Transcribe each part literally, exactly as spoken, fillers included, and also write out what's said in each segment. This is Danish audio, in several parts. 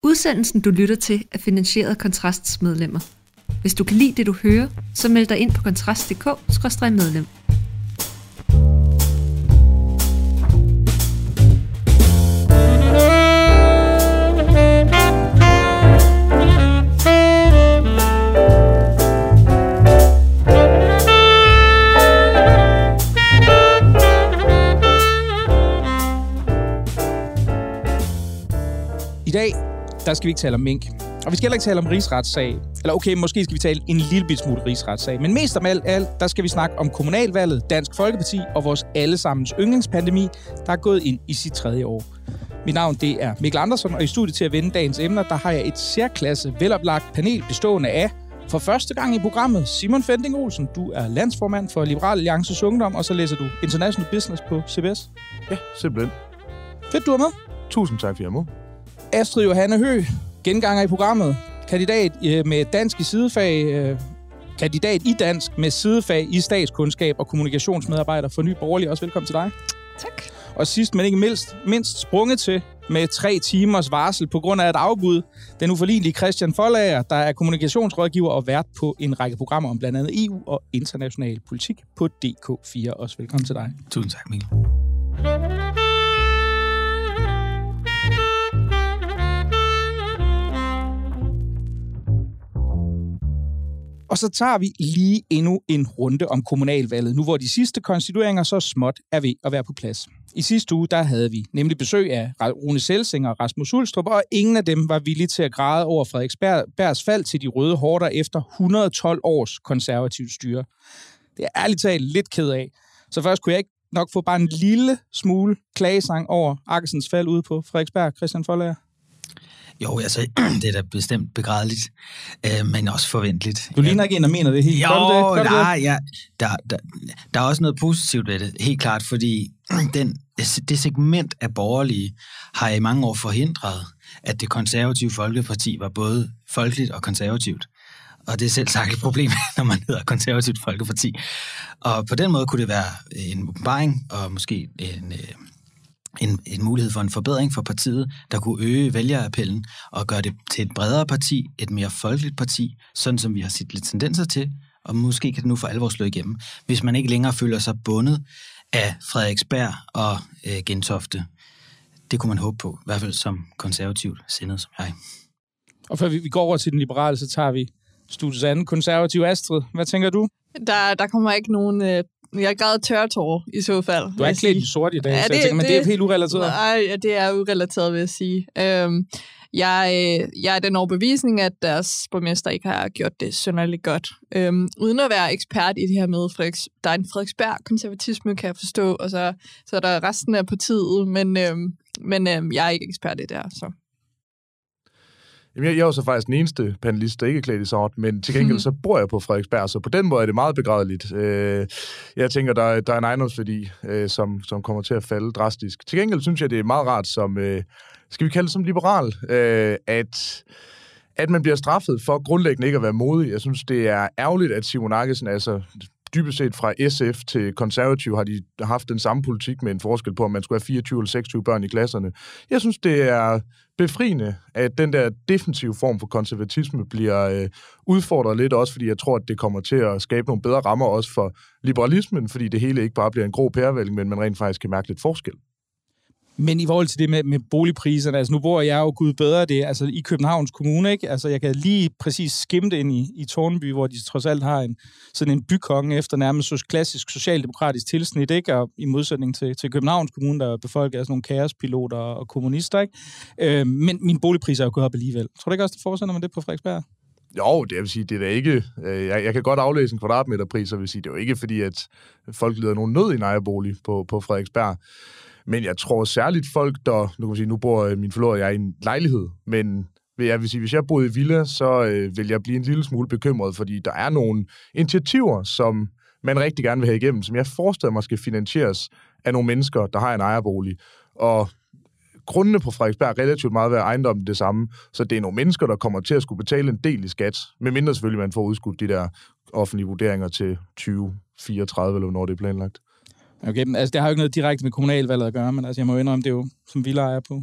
Udsendelsen, du lytter til, er finansieret af Kontrasts medlemmer. Hvis du kan lide det, du hører, så meld dig ind på kontrast punktum d k skråstreg medlem. I dag, der skal vi ikke tale om mink. Og vi skal heller ikke tale om rigsretssag. Eller okay, måske skal vi tale en lille smule rigsretssag. Men mest af alt, der skal vi snakke om kommunalvalget, Dansk Folkeparti og vores allesammens yndlingspandemi, der er gået ind i sit tredje år. Mit navn, det er Mikkel Andersen, og i studiet til at vende dagens emner, der har jeg et særklasse veloplagt panel bestående af, for første gang i programmet, Simon Fending Olsen. Du er landsformand for Liberal Alliances Ungdom, og så læser du International Business på C B S. Ja, simpelthen. Fedt, du er med. Tusind tak, for jer med. Astrid Johanne Høgh, genganger i programmet, kandidat med dansk i sidefag, kandidat i dansk med sidefag i statskundskab og kommunikationsmedarbejder for Ny Borgerlige. Også velkommen til dig. Tak. Og sidst, men ikke mindst, mindst sprunget til med tre timers varsel på grund af et afbud, den uforlignelige Christian Foldager, der er kommunikationsrådgiver og vært på en række programmer om blandt andet E U og international politik på D K fire. Også velkommen til dig. Tusind tak, Mikkel. Og så tager vi lige endnu en runde om kommunalvalget, nu hvor de sidste konstitueringer så småt er ved at være på plads. I sidste uge, der havde vi nemlig besøg af Rune Selsing og Rasmus Ulstrup, og ingen af dem var villige til at græde over Frederiksbergs fald til de røde horder efter et hundrede og tolv års konservativt styre. Det er ærligt talt lidt ked af. Så først kunne jeg ikke nok få bare en lille smule klagesang over Akkesens fald ude på Frederiksberg, Christian Foldager. Jo, altså, det er da bestemt begrædeligt, øh, men også forventeligt. Du ligner ikke en, der mener det helt. Jo, det? Det? Nej, ja, der, der, der er også noget positivt ved det, helt klart, fordi den, det segment af borgerlige har i mange år forhindret, at det konservative Folkeparti var både folkeligt og konservativt. Og det er selv sagt et problem, når man hedder konservativt Folkeparti. Og på den måde kunne det være en åbenbaring og måske en... En, en mulighed for en forbedring for partiet, der kunne øge vælgerappellen og gøre det til et bredere parti, et mere folkeligt parti, sådan som vi har set lidt tendenser til, og måske kan det nu for alvor slå igennem, hvis man ikke længere føler sig bundet af Frederiksberg og øh, Gentofte. Det kunne man håbe på, i hvert fald som konservativt sindet som jeg. Og før vi, vi går over til den liberale, så tager vi studiets anden konservativ Astrid. Hvad tænker du? Der, der kommer ikke nogen... Øh Jeg græd tørretårer i så fald. Du er ikke klædt i sort i dag, ja, så det, jeg tænker, men det, det er helt urelateret. Nej, ja, det er urelateret, vil jeg sige. Øhm, jeg, jeg er den overbevisning, at deres borgmester ikke har gjort det synderligt godt. Øhm, uden at være ekspert i det her med, Frederiks, der er en Frederiksberg-konservatisme, kan jeg forstå, og så, så er der resten af partiet, men, øhm, men øhm, jeg er ikke ekspert i det her, så... Jamen, jeg er jo så faktisk den eneste panelist, der ikke er klædt i sort, men til gengæld så bor jeg på Frederiksberg, så på den måde er det meget begrædeligt. Jeg tænker, der er, der er en ejendomsværdi, som, som kommer til at falde drastisk. Til gengæld synes jeg, det er meget rart som, skal vi kalde det som liberal, at, at man bliver straffet for grundlæggende ikke at være modig. Jeg synes, det er ærgerligt, at Simon Akkesen, altså dybest set fra S F til konservativ, har de haft den samme politik med en forskel på, om man skulle have fireogtyve eller seksogtyve børn i klasserne. Jeg synes, det er befriende, at den der defensive form for konservatisme bliver øh, udfordret lidt, også fordi jeg tror, at det kommer til at skabe nogle bedre rammer også for liberalismen, fordi det hele ikke bare bliver en grå pærevælling, men man rent faktisk kan mærke lidt forskel. Men i forhold til det med, med boligpriserne, altså nu bor jeg jo gud bedre det, altså i Københavns Kommune, ikke? Altså jeg kan lige præcis skimme det ind i, i Tårnby, hvor de trods alt har en, sådan en bykonge efter nærmest så klassisk socialdemokratisk tilsnit, ikke? Og i modsætning til, til Københavns Kommune, der er befolket af sådan nogle kaospiloter og kommunister, ikke? Øh, men mine boligpriser er jo gået op alligevel. Tror du ikke også, det fortsætter man det på Frederiksberg? Jo, det vil sige, det er da ikke... Jeg, jeg kan godt aflæse en kvadratmeterpris, og vil sige, det er jo ikke fordi, at folk lider nogen nød i en ejerbolig på, på Frederiksberg. Men jeg tror særligt folk, der... Nu kan man sige, nu bor min forlovede jeg i en lejlighed, men jeg vil sige, hvis jeg boede i villa, så øh, vil jeg blive en lille smule bekymret, fordi der er nogle initiativer, som man rigtig gerne vil have igennem, som jeg forestiller mig skal finansieres af nogle mennesker, der har en ejerbolig. Og grundene på Frederiksberg er relativt meget ved ejendommen det samme, så det er nogle mennesker, der kommer til at skulle betale en del i skat, medmindre selvfølgelig man får udskudt de der offentlige vurderinger til tyve fireogtredive, eller hvornår det er planlagt. Okay, men altså det har jo ikke noget direkte med kommunalvalget at gøre, men altså jeg må jo indrømme, det er jo som villaejer på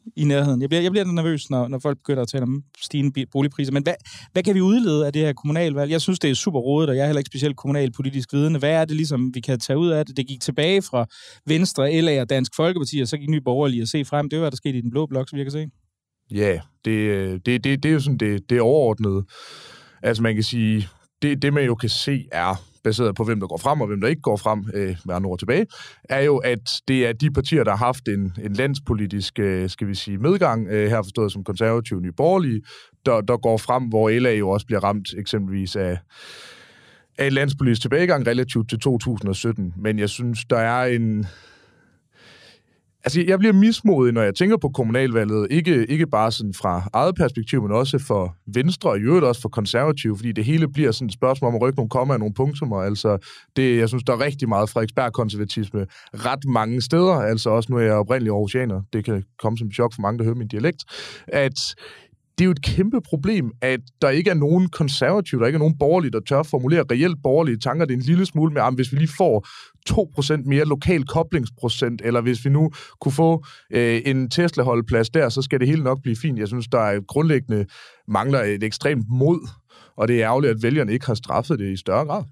i nærheden. Jeg bliver, jeg bliver nervøs, når, når folk begynder at tale om stigende boligpriser. Men hvad, hvad kan vi udlede af det her kommunalvalg? Jeg synes, det er super rodet, og jeg er heller ikke specielt kommunalpolitisk vidende. Hvad er det ligesom, vi kan tage ud af det? Det gik tilbage fra Venstre, L A og Dansk Folkeparti, og så gik Nye Borgerlige at se frem. Det var, der skete i den blå blok, så vi kan se. Ja, det, det, det, det er jo sådan det, det overordnede. Altså man kan sige, det, det man jo kan se er, baseret på hvem der går frem og hvem der ikke går frem, øh, med andre ord tilbage, er jo, at det er de partier, der har haft en, en landspolitisk, øh, skal vi sige, medgang, øh, her forstået som konservative Nye Borgerlige, der, der går frem, hvor L A jo også bliver ramt eksempelvis af, af en landspolitisk tilbagegang relativt til to tusind og sytten. Men jeg synes, der er en... Altså, jeg bliver mismodig, når jeg tænker på kommunalvalget, ikke, ikke bare sådan fra eget perspektiv, men også for Venstre, og i øvrigt også for konservative, fordi det hele bliver sådan et spørgsmål om at rykke nogle kommaer og nogle punktummer. Altså, det, jeg synes, der er rigtig meget Frederiksberg-konservatisme ret mange steder. Altså, også nu er jeg oprindelig aarhusianer. Det kan komme som et chok for mange, der hører min dialekt. At det er jo et kæmpe problem, at der ikke er nogen konservative, der ikke er nogen borgerlige, der tør formulere reelt borgerlige tanker. Det er en lille smule med, at hvis vi lige får to procent mere lokal koblingsprocent, eller hvis vi nu kunne få øh, en Tesla-holdeplads der, så skal det hele nok blive fint. Jeg synes, der er grundlæggende mangler et ekstremt mod, og det er ærgerligt, at vælgerne ikke har straffet det i større grad.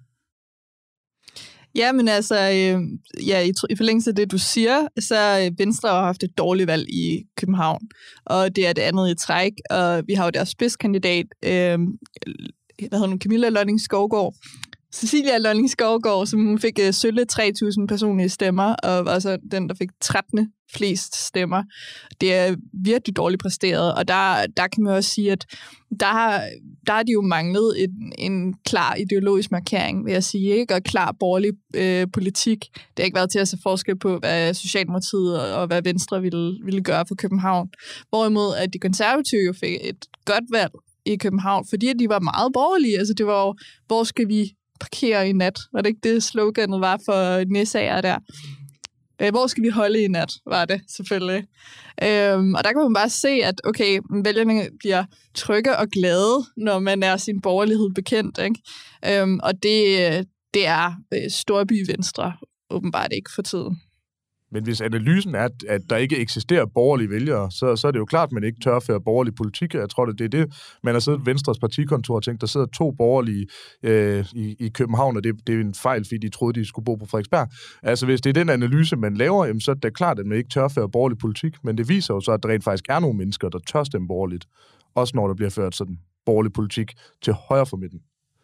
Ja, men altså, øh, ja, i, i forlængelse af det, du siger, så har Venstre har haft et dårligt valg i København, og det er det andet i træk, og vi har jo deres spidskandidat, øh, hvad hedder hun, Camilla Lønning Skovgaard, Cecilia Lønning Skovgaard, som hun fik uh, sølle tre tusind personlige stemmer, og var så den, der fik tretten flest stemmer. Det er virkelig dårligt præsteret, og der, der kan man også sige, at der har, der har de jo manglet en, en klar ideologisk markering, vil jeg sige, ikke? Og klar borgerlig øh, politik. Det har ikke været til at se forskel på, hvad Socialdemokratiet og, og hvad Venstre ville, ville gøre for København. Hvorimod, at de konservative jo fik et godt valg i København, fordi de var meget borgerlige. Altså det var jo, hvor skal vi parkere i nat? Var det ikke det, sloganet var for Næsager der? Hvor skal vi holde i nat, var det selvfølgelig. Øhm, og der kan man bare se, at okay, vælgerne bliver trygge og glade, når man er sin borgerlighed bekendt. Ikke? Øhm, og det, det er Storby Venstre åbenbart ikke for tiden. Men hvis analysen er, at der ikke eksisterer borgerlige vælgere, så, så er det jo klart, at man ikke tør at føre borgerlig politik. Jeg tror, det er det, man har siddet i Venstres partikontor og tænkt, der sidder to borgerlige øh, i, i København, og det, det er en fejl, fordi de troede, de skulle bo på Frederiksberg. Altså, hvis det er den analyse, man laver, jamen, så er det klart, at man ikke tør at føre borgerlig politik. Men det viser jo så, at der rent faktisk er nogle mennesker, der tør stemme borgerligt. Også når der bliver ført sådan borgerlig politik til højre for midten.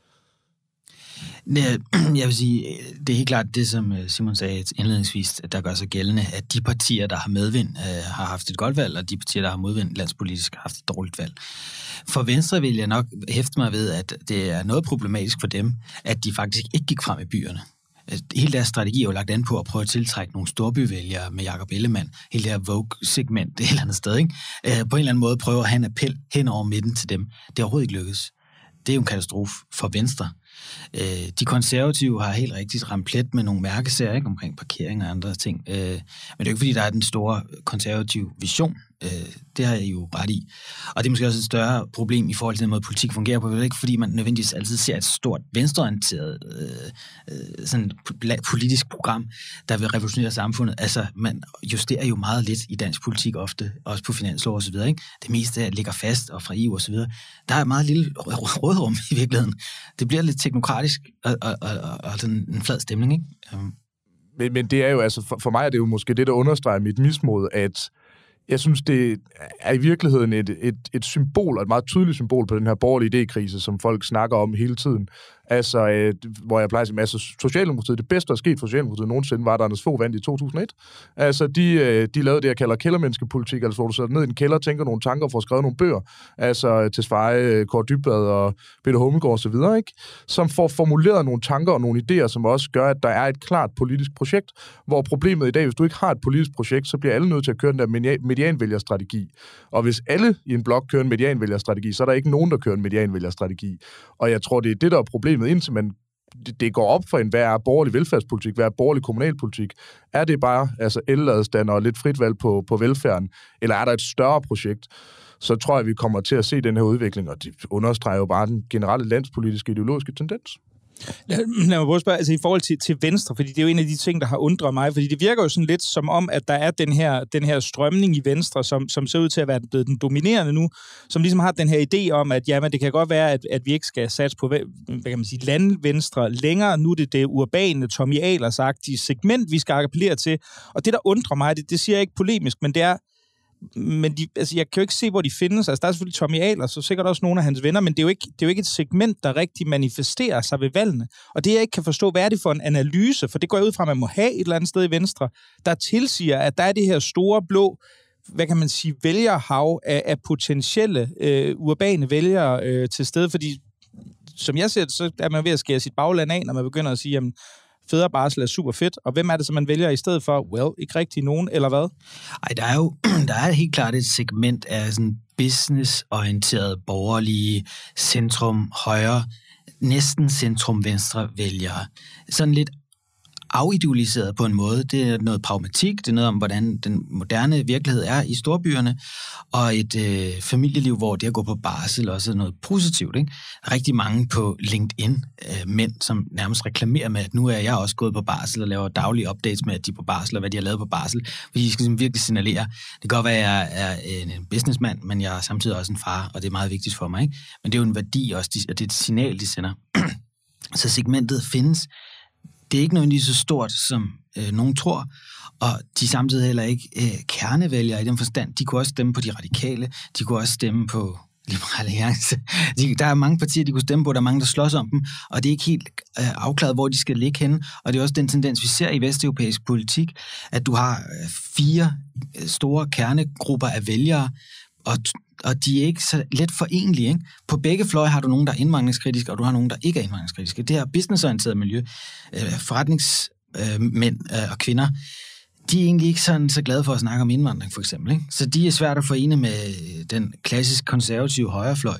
Jeg vil sige, det er helt klart det, som Simon sagde indledningsvis, der gør sig gældende, at de partier, der har medvind, har haft et godt valg, og de partier, der har modvind landspolitisk, har haft et dårligt valg. For Venstre vil jeg nok hæfte mig ved, at det er noget problematisk for dem, at de faktisk ikke gik frem i byerne. Hele deres strategi er jo lagt an på at prøve at tiltrække nogle storbyvælgere med Jakob Ellemann, hele det her Vogue-segment et eller andet sted, ikke? På en eller anden måde prøve at have en appel hen over midten til dem. Det er overhovedet ikke lykkes. Det er jo en katastrofe for Venstre. De konservative har helt rigtigt ramt plet med nogle mærkesager, ikke, omkring parkering og andre ting. Men det er jo ikke, fordi der er den store konservative vision. Det har jeg jo ret i. Og det er måske også et større problem i forhold til den måde, politik fungerer på. Det er ikke, fordi man nødvendigvis altid ser et stort venstreorienteret øh, sådan politisk program, der vil revolutionere samfundet. Altså, man justerer jo meget lidt i dansk politik ofte, også på finanslov og så videre, ikke? Det meste ligger fast og fra E U og så videre. Der er meget lille rådrum i virkeligheden. Det bliver lidt teknokratisk og, og, og, og sådan en flad stemning, ikke? Um. Men, men det er jo, altså, for, for mig er det jo måske det, der understreger mit mismod, at jeg synes, det er i virkeligheden et, et, et symbol, og et meget tydeligt symbol på den her borgerlige idékrise, som folk snakker om hele tiden. Altså, øh, hvor jeg plejer at sige, altså, Socialdemokratiet, det bedste, der er sket for Socialdemokratiet nogensinde, var, der Anders Fogh vandt i to tusind og et. Altså, de, øh, de lavede det, jeg kalder kældermenneskepolitik, altså hvor du sætter ned i en kælder, tænker nogle tanker og får skrevet nogle bøger, altså til Sveje, Kåre Dybvad og Peter Hummelgaard og så videre, ikke? Som får formuleret nogle tanker og nogle idéer, som også gør, at der er et klart politisk projekt, hvor problemet i dag, hvis du ikke har et politisk projekt, så bliver alle nødt til at køre den der medianvælgerstrategi. Og hvis alle i en blok kører en medianvælgerstrategi, så er der ikke nogen, der kører en medianvælgerstrategi. Og jeg tror, det er det, der er problemet, indtil man, det går op for en, hvad er borgerlig velfærdspolitik, hvad er borgerlig kommunalpolitik? Er det bare altså el-ladestander og lidt frit valg på, på velfærden, eller er der et større projekt? Så tror jeg, vi kommer til at se den her udvikling, og det understreger jo bare den generelle landspolitiske ideologiske tendens. Lad mig prøve at spørge, altså i forhold til, til Venstre, fordi det er jo en af de ting, der har undret mig, fordi det virker jo sådan lidt som om, at der er den her, den her strømning i Venstre, som, som ser ud til at være blevet den dominerende nu, som ligesom har den her idé om, at jamen, det kan godt være, at, at vi ikke skal satse på, hvad kan man sige, landvenstre længere. Nu er det det urbane, Tommy Ahlers-agtige segment, vi skal appellere til. Og det, der undrer mig, det, det siger jeg ikke polemisk, men det er, men de, altså, jeg kan jo ikke se, hvor de findes. Altså, der er selvfølgelig Tommy Ahlers, så sikkert også nogle af hans venner, men det er, jo ikke, det er jo ikke et segment, der rigtig manifesterer sig ved valgene. Og det, jeg ikke kan forstå, hvad er det for en analyse? For det går jeg ud fra, at man må have et eller andet sted i Venstre, der tilsiger, at der er det her store blå, hvad kan man sige, vælgerhav af, af potentielle øh, urbane vælgere øh, til stede. Fordi, som jeg ser det, så er man ved at skære sit bagland af, når man begynder at sige, jamen, fædre barsel er super fedt, og hvem er det, som man vælger i stedet for? Well, ikke rigtig nogen, eller hvad? Ej, der er jo der er helt klart et segment af sådan businessorienterede, borgerlige, centrum, højre, næsten centrum-venstre vælgere. Sådan lidt afidealiseret på en måde. Det er noget pragmatik, det er noget om, hvordan den moderne virkelighed er i storbyerne, og et øh, familieliv, hvor det at gå på barsel også er noget positivt. Ikke? Rigtig mange på LinkedIn, øh, mænd, som nærmest reklamerer med, at nu er jeg også gået på barsel og laver daglige updates med, at de er på barsel, og hvad de har lavet på barsel, fordi de skal virkelig signalere. Det kan godt være, at jeg er en businessmand, men jeg er samtidig også en far, og det er meget vigtigt for mig. Ikke? Men det er jo en værdi også, og det er et signal, de sender. Så segmentet findes. Det er ikke nødvendigvis så stort, som øh, nogen tror, og de er samtidig heller ikke øh, kernevælgere i den forstand. De kunne også stemme på de radikale, de kunne også stemme på Liberal Alliance. De, der er mange partier, de kunne stemme på, der er mange, der slås om dem, og det er ikke helt øh, afklaret, hvor de skal ligge henne, og det er også den tendens, vi ser i vesteuropæisk politik, at du har øh, fire øh, store kernegrupper af vælgere, og og de er ikke så let forenlige. Ikke? På begge fløje har du nogen, der er indvandringskritiske, og du har nogen, der ikke er indvandringskritiske. Det her businessorienterede miljø, øh, forretningsmænd øh, øh, og kvinder, de er egentlig ikke sådan så glade for at snakke om indvandring, for eksempel. Ikke? Så de er svært at forene med den klassisk konservative højrefløj.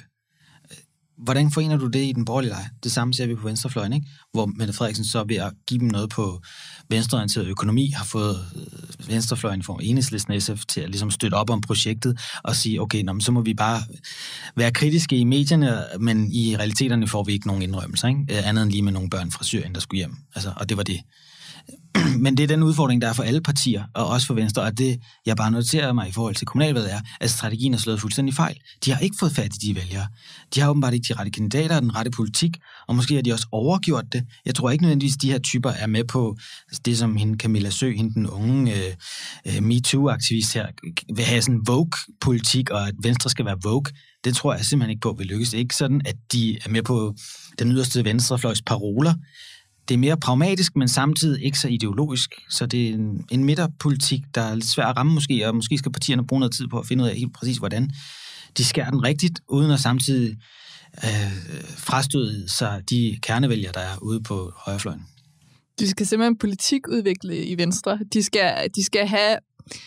Hvordan forener du det i den borgerlige lejr? Det samme ser vi på venstrefløjen, ikke? Hvor Mette Frederiksen så ved at give dem noget på venstreorienteret økonomi, har fået venstrefløjen for Enhedslisten S F til at ligesom støtte op om projektet og sige, okay, nå, så må vi bare være kritiske i medierne, men i realiteterne får vi ikke nogen indrømmelser, ikke? Andet end lige med nogle børn fra Syrien, der skulle hjem. Altså, og det var det. Men det er den udfordring, der er for alle partier, og også for Venstre, og det, jeg bare noterer mig i forhold til kommunalvalget, er, at strategien er slået fuldstændig fejl. De har ikke fået fat i de vælgere. De har åbenbart ikke de rette kandidater og den rette politik, og måske har de også overgjort det. Jeg tror ikke nødvendigvis, de her typer er med på det, som hende Camilla Sø, hende den unge uh, MeToo-aktivist her, vil have sådan Vogue-politik, og at Venstre skal være Vogue. Det tror jeg simpelthen ikke på vil lykkes. Det er ikke sådan, at de er med på den yderste venstrefløjs paroler. Det er mere pragmatisk, men samtidig ikke så ideologisk. Så det er en, en midterpolitik, der er lidt svær at ramme måske, og måske skal partierne bruge noget tid på at finde ud af helt præcis, hvordan de skærer den rigtigt, uden at samtidig øh, frastøde sig de kernevælgere, der er ude på højrefløjen. De skal simpelthen politikudvikle i Venstre. De skal, de skal have...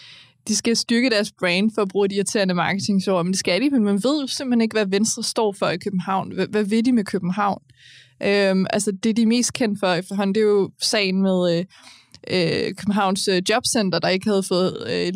De skal styrke deres brand for at bruge de irriterende marketingsord, men det skal de, men man ved jo simpelthen ikke, hvad Venstre står for i København. Hvad, hvad vil de med København? Øhm, altså det, de er mest kendt for efterhånden, det er jo sagen med øh, øh, Københavns øh, Jobcenter, der ikke havde fået øh,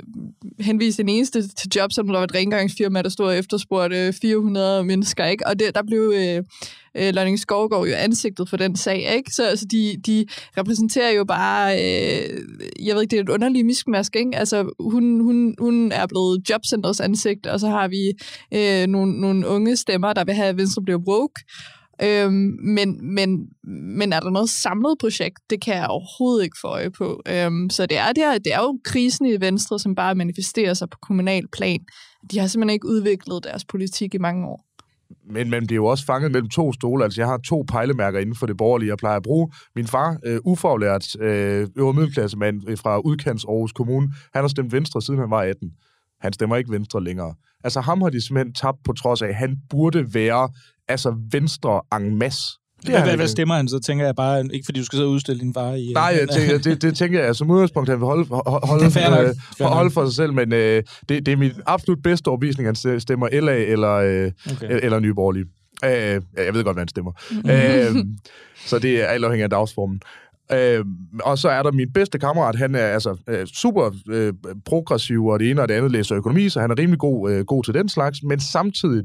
henvist en eneste til Jobcenter. Der var et rengøringsfirma, der stod og efterspurgte øh, fire hundrede mennesker, ikke? Og det, der blev øh, øh, Lønning Skovgaard jo ansigtet for den sag, ikke? Så altså, de, de repræsenterer jo bare, øh, jeg ved ikke, det er et underligt miskmask, ikke? Altså hun, hun, hun er blevet Jobcentrets ansigt, og så har vi øh, nogle, nogle unge stemmer, der vil have, at Venstre bliver woke. Øhm, men, men, men er der noget samlet projekt? Det kan jeg overhovedet ikke få øje på. Øhm, så det er, det, er, det er jo krisen i Venstre, som bare manifesterer sig på kommunal plan. De har simpelthen ikke udviklet deres politik i mange år. Men, men det er jo også fanget mellem to stole. Altså, jeg har to pejlemærker inden for det borgerlige, jeg plejer at bruge. Min far, øh, ufaglært, øh, øvre middelklassemand fra udkants Aarhus Kommune, han har stemt Venstre, siden han var atten. Han stemmer ikke Venstre længere. Altså, ham har de simpelthen tabt på trods af, at han burde være altså Venstre en masse. Hvad, hvad, hvad stemmer han så, tænker jeg bare, ikke fordi du skal sidde og udstille din far i... Nej, jeg tænker, det, det tænker jeg som udgangspunkt, han vil holde, holde, øh, holde for sig selv, men øh, det, det er min absolut bedste overbevisning, han stemmer L A eller, øh, okay. eller Nye Borgerlige. Øh, jeg ved godt, hvad han stemmer. øh, så det er alt afhængig af dagsformen. Øh, og så er der min bedste kammerat, han er altså øh, super øh, progressiv, og det ene og det andet læser økonomi, så han er rimelig god, øh, god til den slags, men samtidig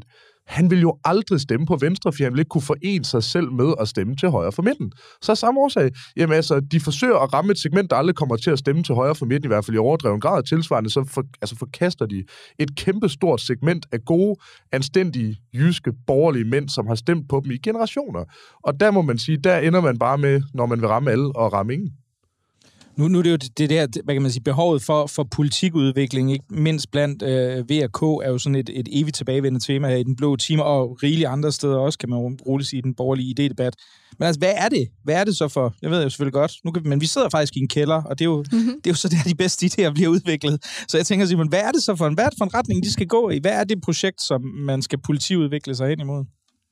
han vil jo aldrig stemme på venstre, for han vil ikke kunne forene sig selv med at stemme til højre for midten. Så er samme årsag, jamen altså, de forsøger at ramme et segment, der aldrig kommer til at stemme til højre for midten, i hvert fald i overdreven grad. Tilsvarende, så for, altså forkaster de et kæmpe stort segment af gode, anstændige, jyske, borgerlige mænd, som har stemt på dem i generationer. Og der må man sige, der ender man bare med, når man vil ramme alle og ramme ingen. Nu, nu er det jo det der, hvad kan man sige, behovet for, for politikudvikling, ikke mindst blandt øh, V og K, er jo sådan et, et evigt tilbagevendende tema her i den blå time, og rigelige andre steder også, kan man jo roligt sige, den borgerlige idédebat. Men altså, hvad er det? Hvad er det så for? Jeg ved jo selvfølgelig godt, nu kan, men vi sidder faktisk i en kælder, og det er jo, mm-hmm. det er jo så der, de bedste idéer bliver udviklet. Så jeg tænker, Simon, hvad er det så for en, hvad er det for en retning, de skal gå i? Hvad er det projekt, som man skal politiudvikle sig hen imod?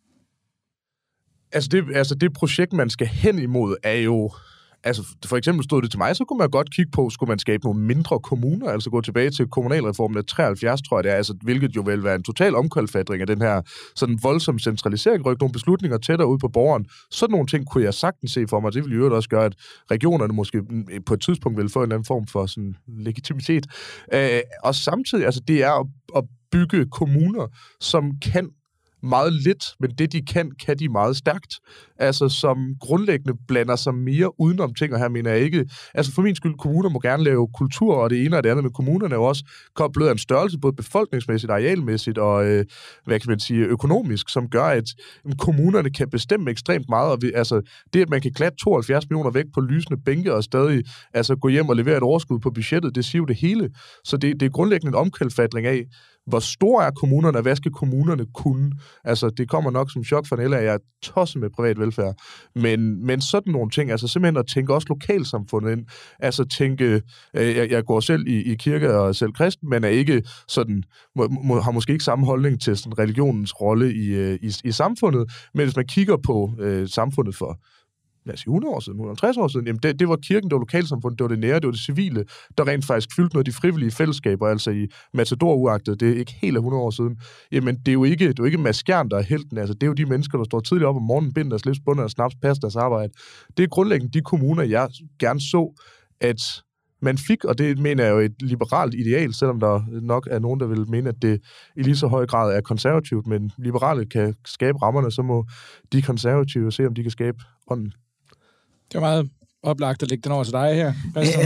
Altså det, altså det projekt, man skal hen imod, er jo... Altså, for eksempel stod det til mig, så kunne man godt kigge på, skulle man skabe nogle mindre kommuner, altså gå tilbage til kommunalreformen af treoghalvfjerds, tror jeg det er, altså, hvilket jo vil være en total omkalfatring af den her sådan voldsom centralisering, rykke nogle beslutninger tættere ud på borgeren. Sådan nogle ting kunne jeg sagtens se for mig. Det ville jo også gøre, at regionerne måske på et tidspunkt ville få en eller anden form for sådan legitimitet. Øh, og samtidig, altså, det er at, at bygge kommuner, som kan meget lidt, men det de kan, kan de meget stærkt. Altså som grundlæggende blander sig mere udenom ting, og her mener jeg ikke, altså for min skyld, kommuner må gerne lave kultur, og det ene og det andet, men kommunerne er jo også koblet af en størrelse, både befolkningsmæssigt, arealmæssigt og, øh, hvad kan man sige, økonomisk, som gør, at kommunerne kan bestemme ekstremt meget, og vi, altså det, at man kan klatte tooghalvfjerds millioner væk på lysende bænke, og stadig altså gå hjem og levere et overskud på budgettet, det siger jo det hele. Så det, det er grundlæggende en omkalfatring af, hvor store er kommunerne, og hvad skal kommunerne kunne? Altså, det kommer nok som chok for en eller jeg er tosset med privat velfærd. Men, men sådan nogle ting, altså simpelthen at tænke også lokalsamfundet ind, altså tænke, øh, jeg, jeg går selv i, i kirke og er selv kristen, men er ikke sådan, må, må, har måske ikke samme holdning til sådan religionens rolle i, i, i samfundet, men hvis man kigger på øh, samfundet for lad os sige hundrede år siden, hundrede og halvtreds år siden, jamen det, det var kirken, det var lokalsamfundet, det var det nære, det var det civile, der rent faktisk fyldte noget af de frivillige fællesskaber, altså i Matador uagtet, det er ikke helt af hundrede år siden. Jamen det er jo ikke, det er jo ikke Mads Skjern, der er helten, altså det er jo de mennesker, der står tidligt op om morgenen, binder deres slips, bunder og snaps, passer deres arbejde. Det er grundlæggende de kommuner, jeg gerne så, at man fik, og det mener jeg jo et liberalt ideal, selvom der nok er nogen, der vil mene, at det i lige så høj grad er konservativt, men liberale kan skabe rammerne, så må de konservative se, om de kan skabe ånden. Det er meget oplagt at lægge den over til dig her.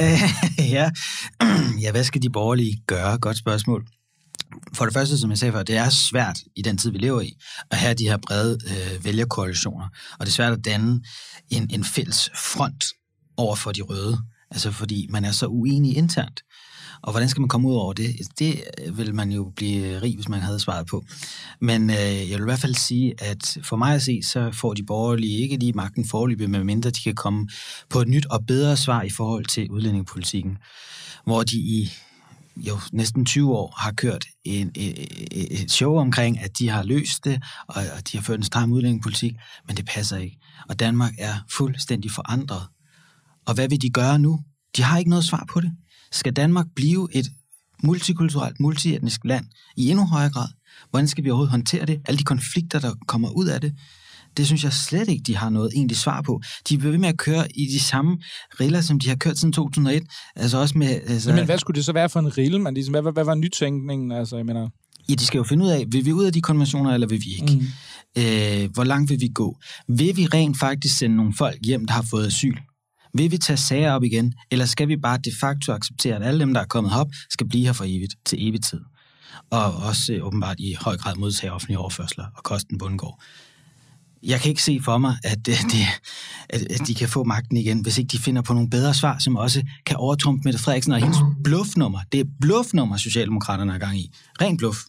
ja. ja, hvad skal de borgerlige gøre? Godt spørgsmål. For det første, som jeg sagde før, det er svært i den tid, vi lever i, at have de her brede øh, vælgerkoalitioner. Og det er svært at danne en, en fælles front over for de røde. Altså fordi man er så uenig internt. Og hvordan skal man komme ud over det? Det vil man jo blive rig, hvis man havde svaret på. Men øh, jeg vil i hvert fald sige, at for mig at se, så får de borgerlige ikke lige magten foreløbig, medmindre de kan komme på et nyt og bedre svar i forhold til udlændingepolitikken, hvor de i jo næsten tyve år har kørt en, et, et show omkring, at de har løst det, og de har ført en stram udlændingepolitik, men det passer ikke. Og Danmark er fuldstændig forandret. Og hvad vil de gøre nu? De har ikke noget svar på det. Skal Danmark blive et multikulturelt, multietnisk land i endnu højere grad? Hvordan skal vi overhovedet håndtere det? Alle de konflikter, der kommer ud af det, det synes jeg slet ikke, de har noget egentligt svar på. De bliver ved med at køre i de samme riller, som de har kørt siden to tusind og et. Altså også med... Altså... Men hvad skulle det så være for en rille? Man, ligesom, hvad, hvad var nytænkningen? Altså, jeg mener... Ja, de skal jo finde ud af, vil vi ud af de konventioner, eller vil vi ikke? Mm. Øh, hvor langt vil vi gå? Vil vi rent faktisk sende nogle folk hjem, der har fået asyl? Vil vi tage sager op igen, eller skal vi bare de facto acceptere, at alle dem, der er kommet herop, skal blive her for evigt, til evig tid? Og også øh, åbenbart i høj grad modtage offentlige overførsler og kosten bundgård. Jeg kan ikke se for mig, at, det, at, at de kan få magten igen, hvis ikke de finder på nogle bedre svar, som også kan overtrumpe Mette Frederiksen og hendes bluffnummer. Det er bluffnummer, Socialdemokraterne er gang i. Ren bluff.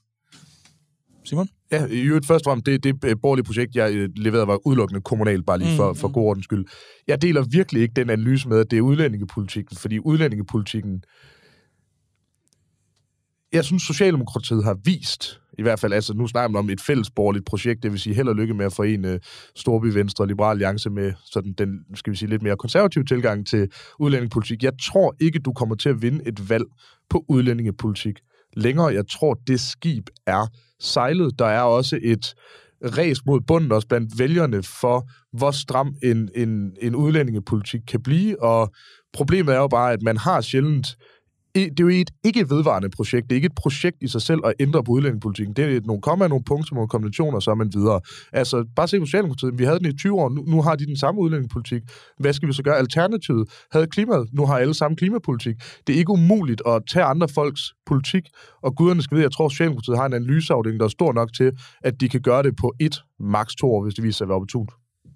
Simon? Ja, i øvrigt først og fremmest, det, det borgerlige projekt, jeg leverede, var udelukkende kommunalt, bare lige for, for god ordens skyld. Jeg deler virkelig ikke den analyse med, at det er udlændingepolitikken, fordi udlændingepolitikken, jeg synes, Socialdemokratiet har vist, i hvert fald, altså nu snakker man om et fælles borgerligt projekt, det vil sige held og lykke med at forene Storby Venstre og Liberal Alliance med sådan den, skal vi sige, lidt mere konservativ tilgang til udlændingepolitik. Jeg tror ikke, du kommer til at vinde et valg på udlændingepolitik længere. Jeg tror, det skib er sejlet. Der er også et ræs mod bunden også blandt vælgerne for, hvor stram en, en, en udlændingepolitik kan blive, og problemet er jo bare, at man har sjældent det er jo et ikke vedvarende projekt. Det er ikke et projekt i sig selv at ændre på udlændingepolitikken. Det er nogle kommer nogle punkter, nogle konventioner, så er man videre. Altså, bare se på Socialdemokratiet. Vi havde den i tyve år, nu, nu har de den samme udlændingepolitik. Hvad skal vi så gøre? Alternativet havde klimaet. Nu har alle samme klimapolitik. Det er ikke umuligt at tage andre folks politik, og guderne skal vide, jeg tror, Socialdemokratiet har en analyseafdeling, der er stor nok til, at de kan gøre det på et, maks to år, hvis det viser sig at være opportunt.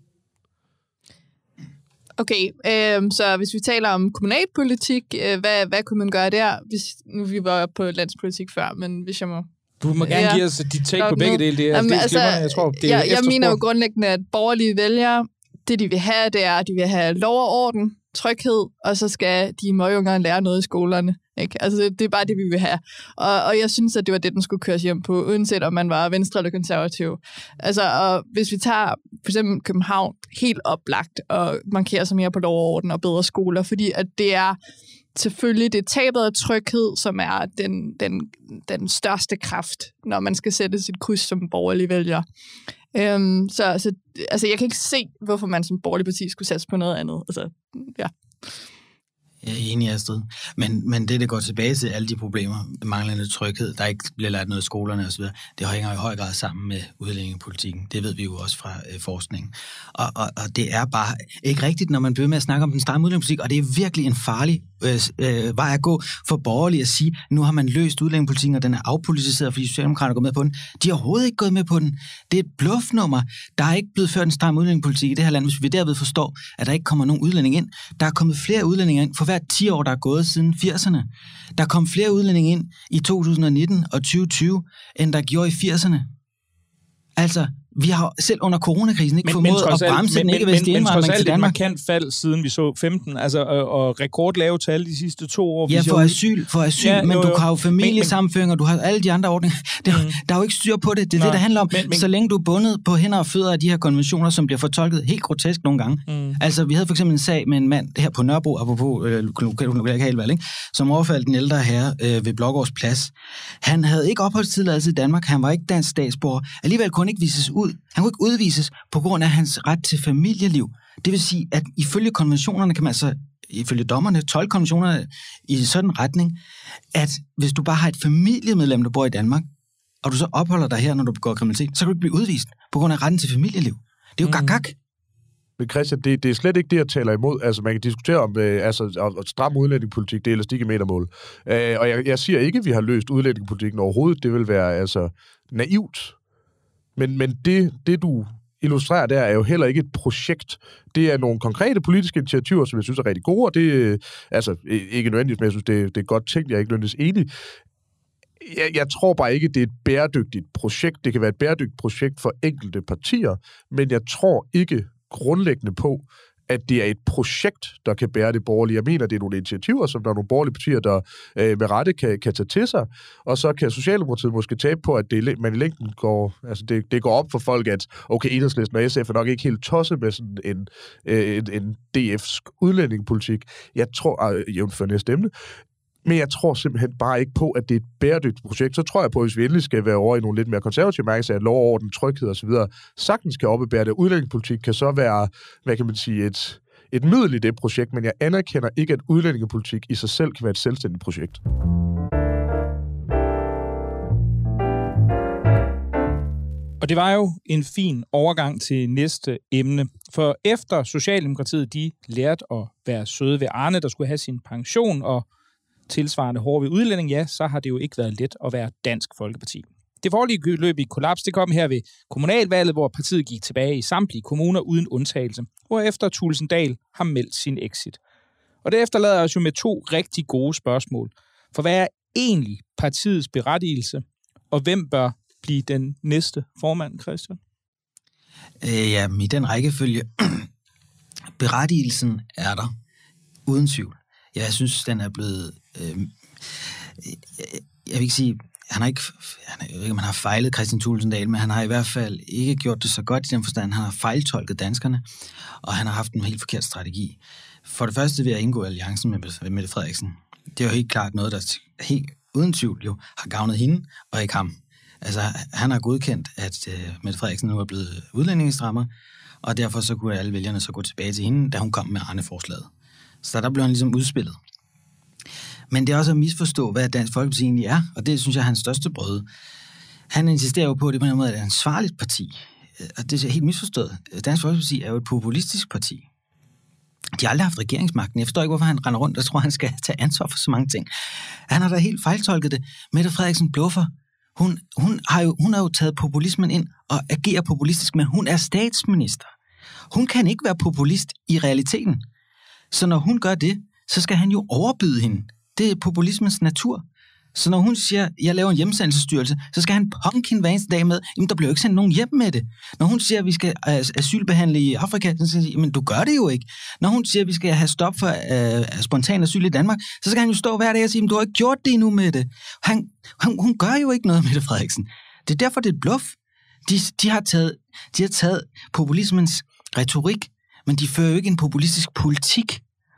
Okay, øh, så hvis vi taler om kommunalpolitik, øh, hvad, hvad kunne man gøre der? Hvis, nu vi var på landspolitik før, men hvis jeg må... Du må gerne ja, give os dit take på begge dele. Det er, Jamen, det er altså, jeg tror, det er jeg, jeg mener jo grundlæggende, at borgerlige vælgere, det de vil have, det er, at de vil have lov og orden, tryghed, og så skal de møgeunger lære noget i skolerne. Ikke? Altså, det er bare det, vi vil have. Og, og jeg synes, at det var det, den skulle køres hjem på, uanset om man var venstre eller konservativ. Altså, og hvis vi tager for eksempel København helt oplagt og markerer sig mere på lov og orden og bedre skoler, fordi at det er selvfølgelig det tabet af tryghed, som er den, den, den største kraft, når man skal sætte sit kryds som borgerlig vælger. Øhm, så så altså, jeg kan ikke se, hvorfor man som borgerlig parti skulle satse på noget andet. Altså, ja. Jeg er enig, Astrid. Men, men det, der går tilbage til alle de problemer, manglende tryghed, der ikke bliver lært noget i skolerne osv., det hænger i høj grad sammen med udlændingepolitikken. Det ved vi jo også fra øh, forskningen. Og, og, og det er bare ikke rigtigt, når man bliver med at snakke om den stramme udlændingepolitik, og det er virkelig en farlig øh, øh, vej at gå for borgerlige at sige, nu har man løst udlændingepolitikken, og den er afpolitiseret, fordi Socialdemokraterne går med på den. De har overhovedet ikke gået med på den. Det er et bluffnummer. Der er ikke blevet ført en stram udlændingepolitik i det her land, hvis vi derved forstår, at der ikke kommer nogen udlænding ind. Der er kommet flere udlændinge ind for hver ti år, der er gået siden firserne. Der kom flere udlændinge ind i to tusind nitten og tyve tyve, end der gjorde i firserne. Altså, vi har selv under coronakrisen ikke men, formået men, at bremse den ikke-vestlige indvandring til Danmark. Men trods alt et markant fald, siden vi så femten, altså, og, og rekordlave tal de sidste to år. Ja, for asyl, for asyl, ja, men jo, jo. Du har jo familiesammenføringer, du har alle de andre ordninger. Der, mm. der er jo ikke styr på det, det er Nå, det, der handler om. Men, men, så længe du er bundet på hænder og fødder af de her konventioner, som bliver fortolket helt grotesk nogle gange. Mm. Altså, vi havde for eksempel en sag med en mand her på Nørrebro, apropos øh, lokalvalg, ikke? Som overfaldt en ældre herre øh, ved Blågårds Plads. Han havde ikke opholdstilladelse i Danmark, han var ikke dansk statsborger. Alligevel kunne han ikke vises ud. Han kunne ikke udvises på grund af hans ret til familieliv. Det vil sige, at ifølge konventionerne kan man altså, ifølge dommerne, tolke konventionerne i sådan en retning, at hvis du bare har et familiemedlem, der bor i Danmark, og du så opholder dig her, når du begår kriminalitet, så kan du ikke blive udvist på grund af retten til familieliv. Det er jo mm. gak-gak. Men Christian, det, det er slet ikke det, jeg taler imod. Altså, man kan diskutere om øh, altså, at stramme udlændingepolitik, det er elastik i metermål. Øh, og jeg, jeg siger ikke, at vi har løst udlændingepolitikken overhovedet. Det vil være altså naivt. Men, men det, det, du illustrerer der, er jo heller ikke et projekt. Det er nogle konkrete politiske initiativer, som jeg synes er rigtig gode, og det altså ikke nødvendigvis, men jeg synes, det, det er godt tænkt, jeg er ikke nødvendigvis enig. Jeg, jeg tror bare ikke, det er et bæredygtigt projekt. Det kan være et bæredygtigt projekt for enkelte partier, men jeg tror ikke grundlæggende på, at det er et projekt, der kan bære det borgerlige. Jeg mener, det er nogle initiativer, som der er nogle borgerlige partier, der øh, med rette kan, kan tage til sig, og så kan Socialdemokratiet måske tabe på, at det, man i længden går, altså det, det går op for folk, at okay, Enhedslisten og S F er nok ikke helt tosset med sådan en, øh, en, en D F'sk udlændingepolitik. Jeg tror, øh, jævnfør næste emne, men jeg tror simpelthen bare ikke på, at det er et bæredygtigt projekt. Så tror jeg på, at hvis vi endelig skal være over i nogle lidt mere konservative mærker, at lov og orden, tryghed osv., sagtens kan oppebære det. Udlændingepolitik kan så være, hvad kan man sige, et, et middel i det projekt, men jeg anerkender ikke, at udlændingepolitik i sig selv kan være et selvstændigt projekt. Og det var jo en fin overgang til næste emne. For efter Socialdemokratiet, de lærte at være søde ved Arne, der skulle have sin pension og tilsvarende hårde ved udlænding, ja, så har det jo ikke været let at være Dansk Folkeparti. Det forlige løb i kollaps, det kom her ved kommunalvalget, hvor partiet gik tilbage i samtlige kommuner uden undtagelse, hvorefter Thulesen Dahl har meldt sin exit. Og det efterlader os jo med to rigtig gode spørgsmål. For hvad er egentlig partiets berettigelse, og hvem bør blive den næste formand, Christian? Øh, ja, i den rækkefølge. Berettigelsen er der, uden tvivl. Jeg synes, den er blevet... Øh, jeg, jeg vil ikke sige... Han har ikke... Han, jeg ved ikke, om han har fejlet Kristian Thulesen Dahl, men han har i hvert fald ikke gjort det så godt i den forstand. Han har fejltolket danskerne, og han har haft en helt forkert strategi. For det første vil jeg indgå alliancen med Mette Frederiksen. Det er jo helt klart noget, der helt uden tvivl jo har gavnet hende, og ikke ham. Altså, han har godkendt, at øh, Mette Frederiksen nu er blevet udlændingestrammer, og derfor så kunne alle vælgerne så gå tilbage til hende, da hun kom med Arne-forslaget. Så der blev han ligesom udspillet. Men det er også at misforstå, hvad Dansk Folkeparti egentlig er, og det synes jeg er hans største brød. Han insisterer jo på, at det på en måde er et ansvarligt parti, og det er helt misforstået. Dansk Folkeparti er jo et populistisk parti. De har aldrig haft regeringsmagten. Jeg forstår ikke, hvorfor han render rundt og tror, han skal tage ansvar for så mange ting. Han har da helt fejltolket det. Mette Frederiksen bluffer. Hun, hun, har jo, hun har jo taget populismen ind og agerer populistisk, men hun er statsminister. Hun kan ikke være populist i realiteten. Så når hun gør det, så skal han jo overbyde hende. Det er populismens natur. Så når hun siger, at jeg laver en hjemsendelsesstyrelse, så skal han punke hende hver eneste dag med, jamen der bliver jo ikke sendt nogen hjem med det. Når hun siger, at vi skal asylbehandle i Afrika, så skal han sige, men du gør det jo ikke. Når hun siger, at vi skal have stop for uh, spontan asyl i Danmark, så skal han jo stå hver dag og sige, men du har ikke gjort det endnu med det. Han, han, hun gør jo ikke noget med det, Frederiksen. Det er derfor, det er et bluff. De, de, har taget, de har taget populismens retorik, men de fører jo ikke en populistisk politik.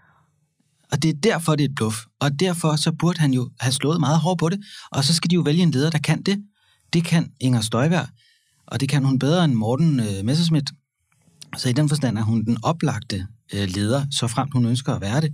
Og det er derfor, det er et bluff. Og derfor så burde han jo have slået meget hårdt på det. Og så skal de jo vælge en leder, der kan det. Det kan Inger Støjberg. Og det kan hun bedre end Morten øh, Messerschmidt. Så i den forstand er hun den oplagte øh, leder, så fremt hun ønsker at være det.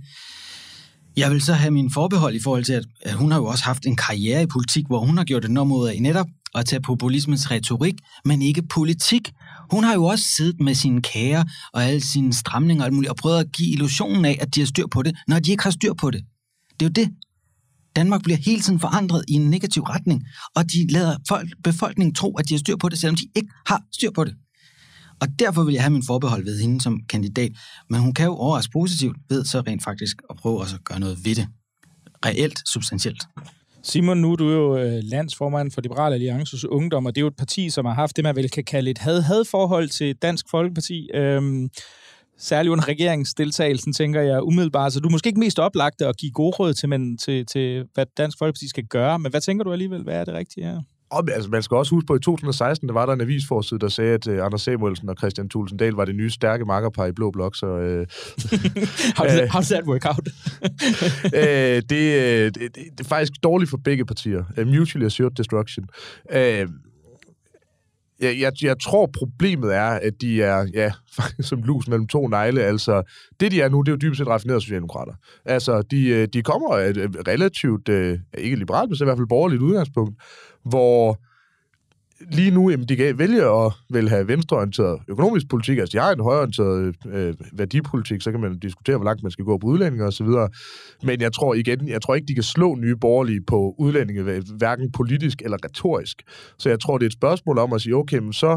Jeg vil så have min forbehold i forhold til, at, at hun har jo også haft en karriere i politik, hvor hun har gjort det noget af netop at tage populismens retorik, men ikke politik. Hun har jo også siddet med sine kager og alle sine stramninger og alt muligt, og prøvet at give illusionen af, at de har styr på det, når de ikke har styr på det. Det er jo det. Danmark bliver hele tiden forandret i en negativ retning, og de lader folk, befolkningen tro, at de har styr på det, selvom de ikke har styr på det. Og derfor vil jeg have min forbehold ved hende som kandidat. Men hun kan jo overraske positivt ved så rent faktisk at prøve også at gøre noget ved det. Reelt, substantielt. Simon, nu er du jo landsformand for Liberal Alliances Ungdom, og det er jo et parti, som har haft det, man vel kan kalde et had-had-forhold til Dansk Folkeparti. Øhm, særligt under regeringsdeltagelsen, tænker jeg umiddelbart. Så du er måske ikke mest oplagt at give gode råd til, men, til, til, hvad Dansk Folkeparti skal gøre. Men hvad tænker du alligevel, hvad er det rigtige her? Og, altså, man skal også huske på, at i to tusind og seksten, der var der en avisforside, der sagde, at uh, Anders Samuelsen og Kristian Thulesen Dahl var det nye stærke makkerpar i Blå Blok. Så, uh, how, does, how does that work out? uh, det, det, det, det er faktisk dårligt for begge partier. Uh, mutually assured destruction. Uh, jeg, jeg, jeg tror, problemet er, at de er, ja, som lus mellem to negle. Altså, det de er nu, det er jo dybest set raffinerede socialdemokrater. Altså, de, de kommer af et relativt, uh, ikke liberalt, men i hvert fald borgerligt udgangspunkt, hvor lige nu, jamen, de kan vælge at vel have venstreorienteret økonomisk politik, altså de har en højreorienteret øh, værdipolitik, så kan man diskutere, hvor langt man skal gå på udlændinge og så videre. Men jeg tror igen, jeg tror ikke, de kan slå nye borgerlige på udlændinge, hverken politisk eller retorisk. Så jeg tror, det er et spørgsmål om at sige, okay, men så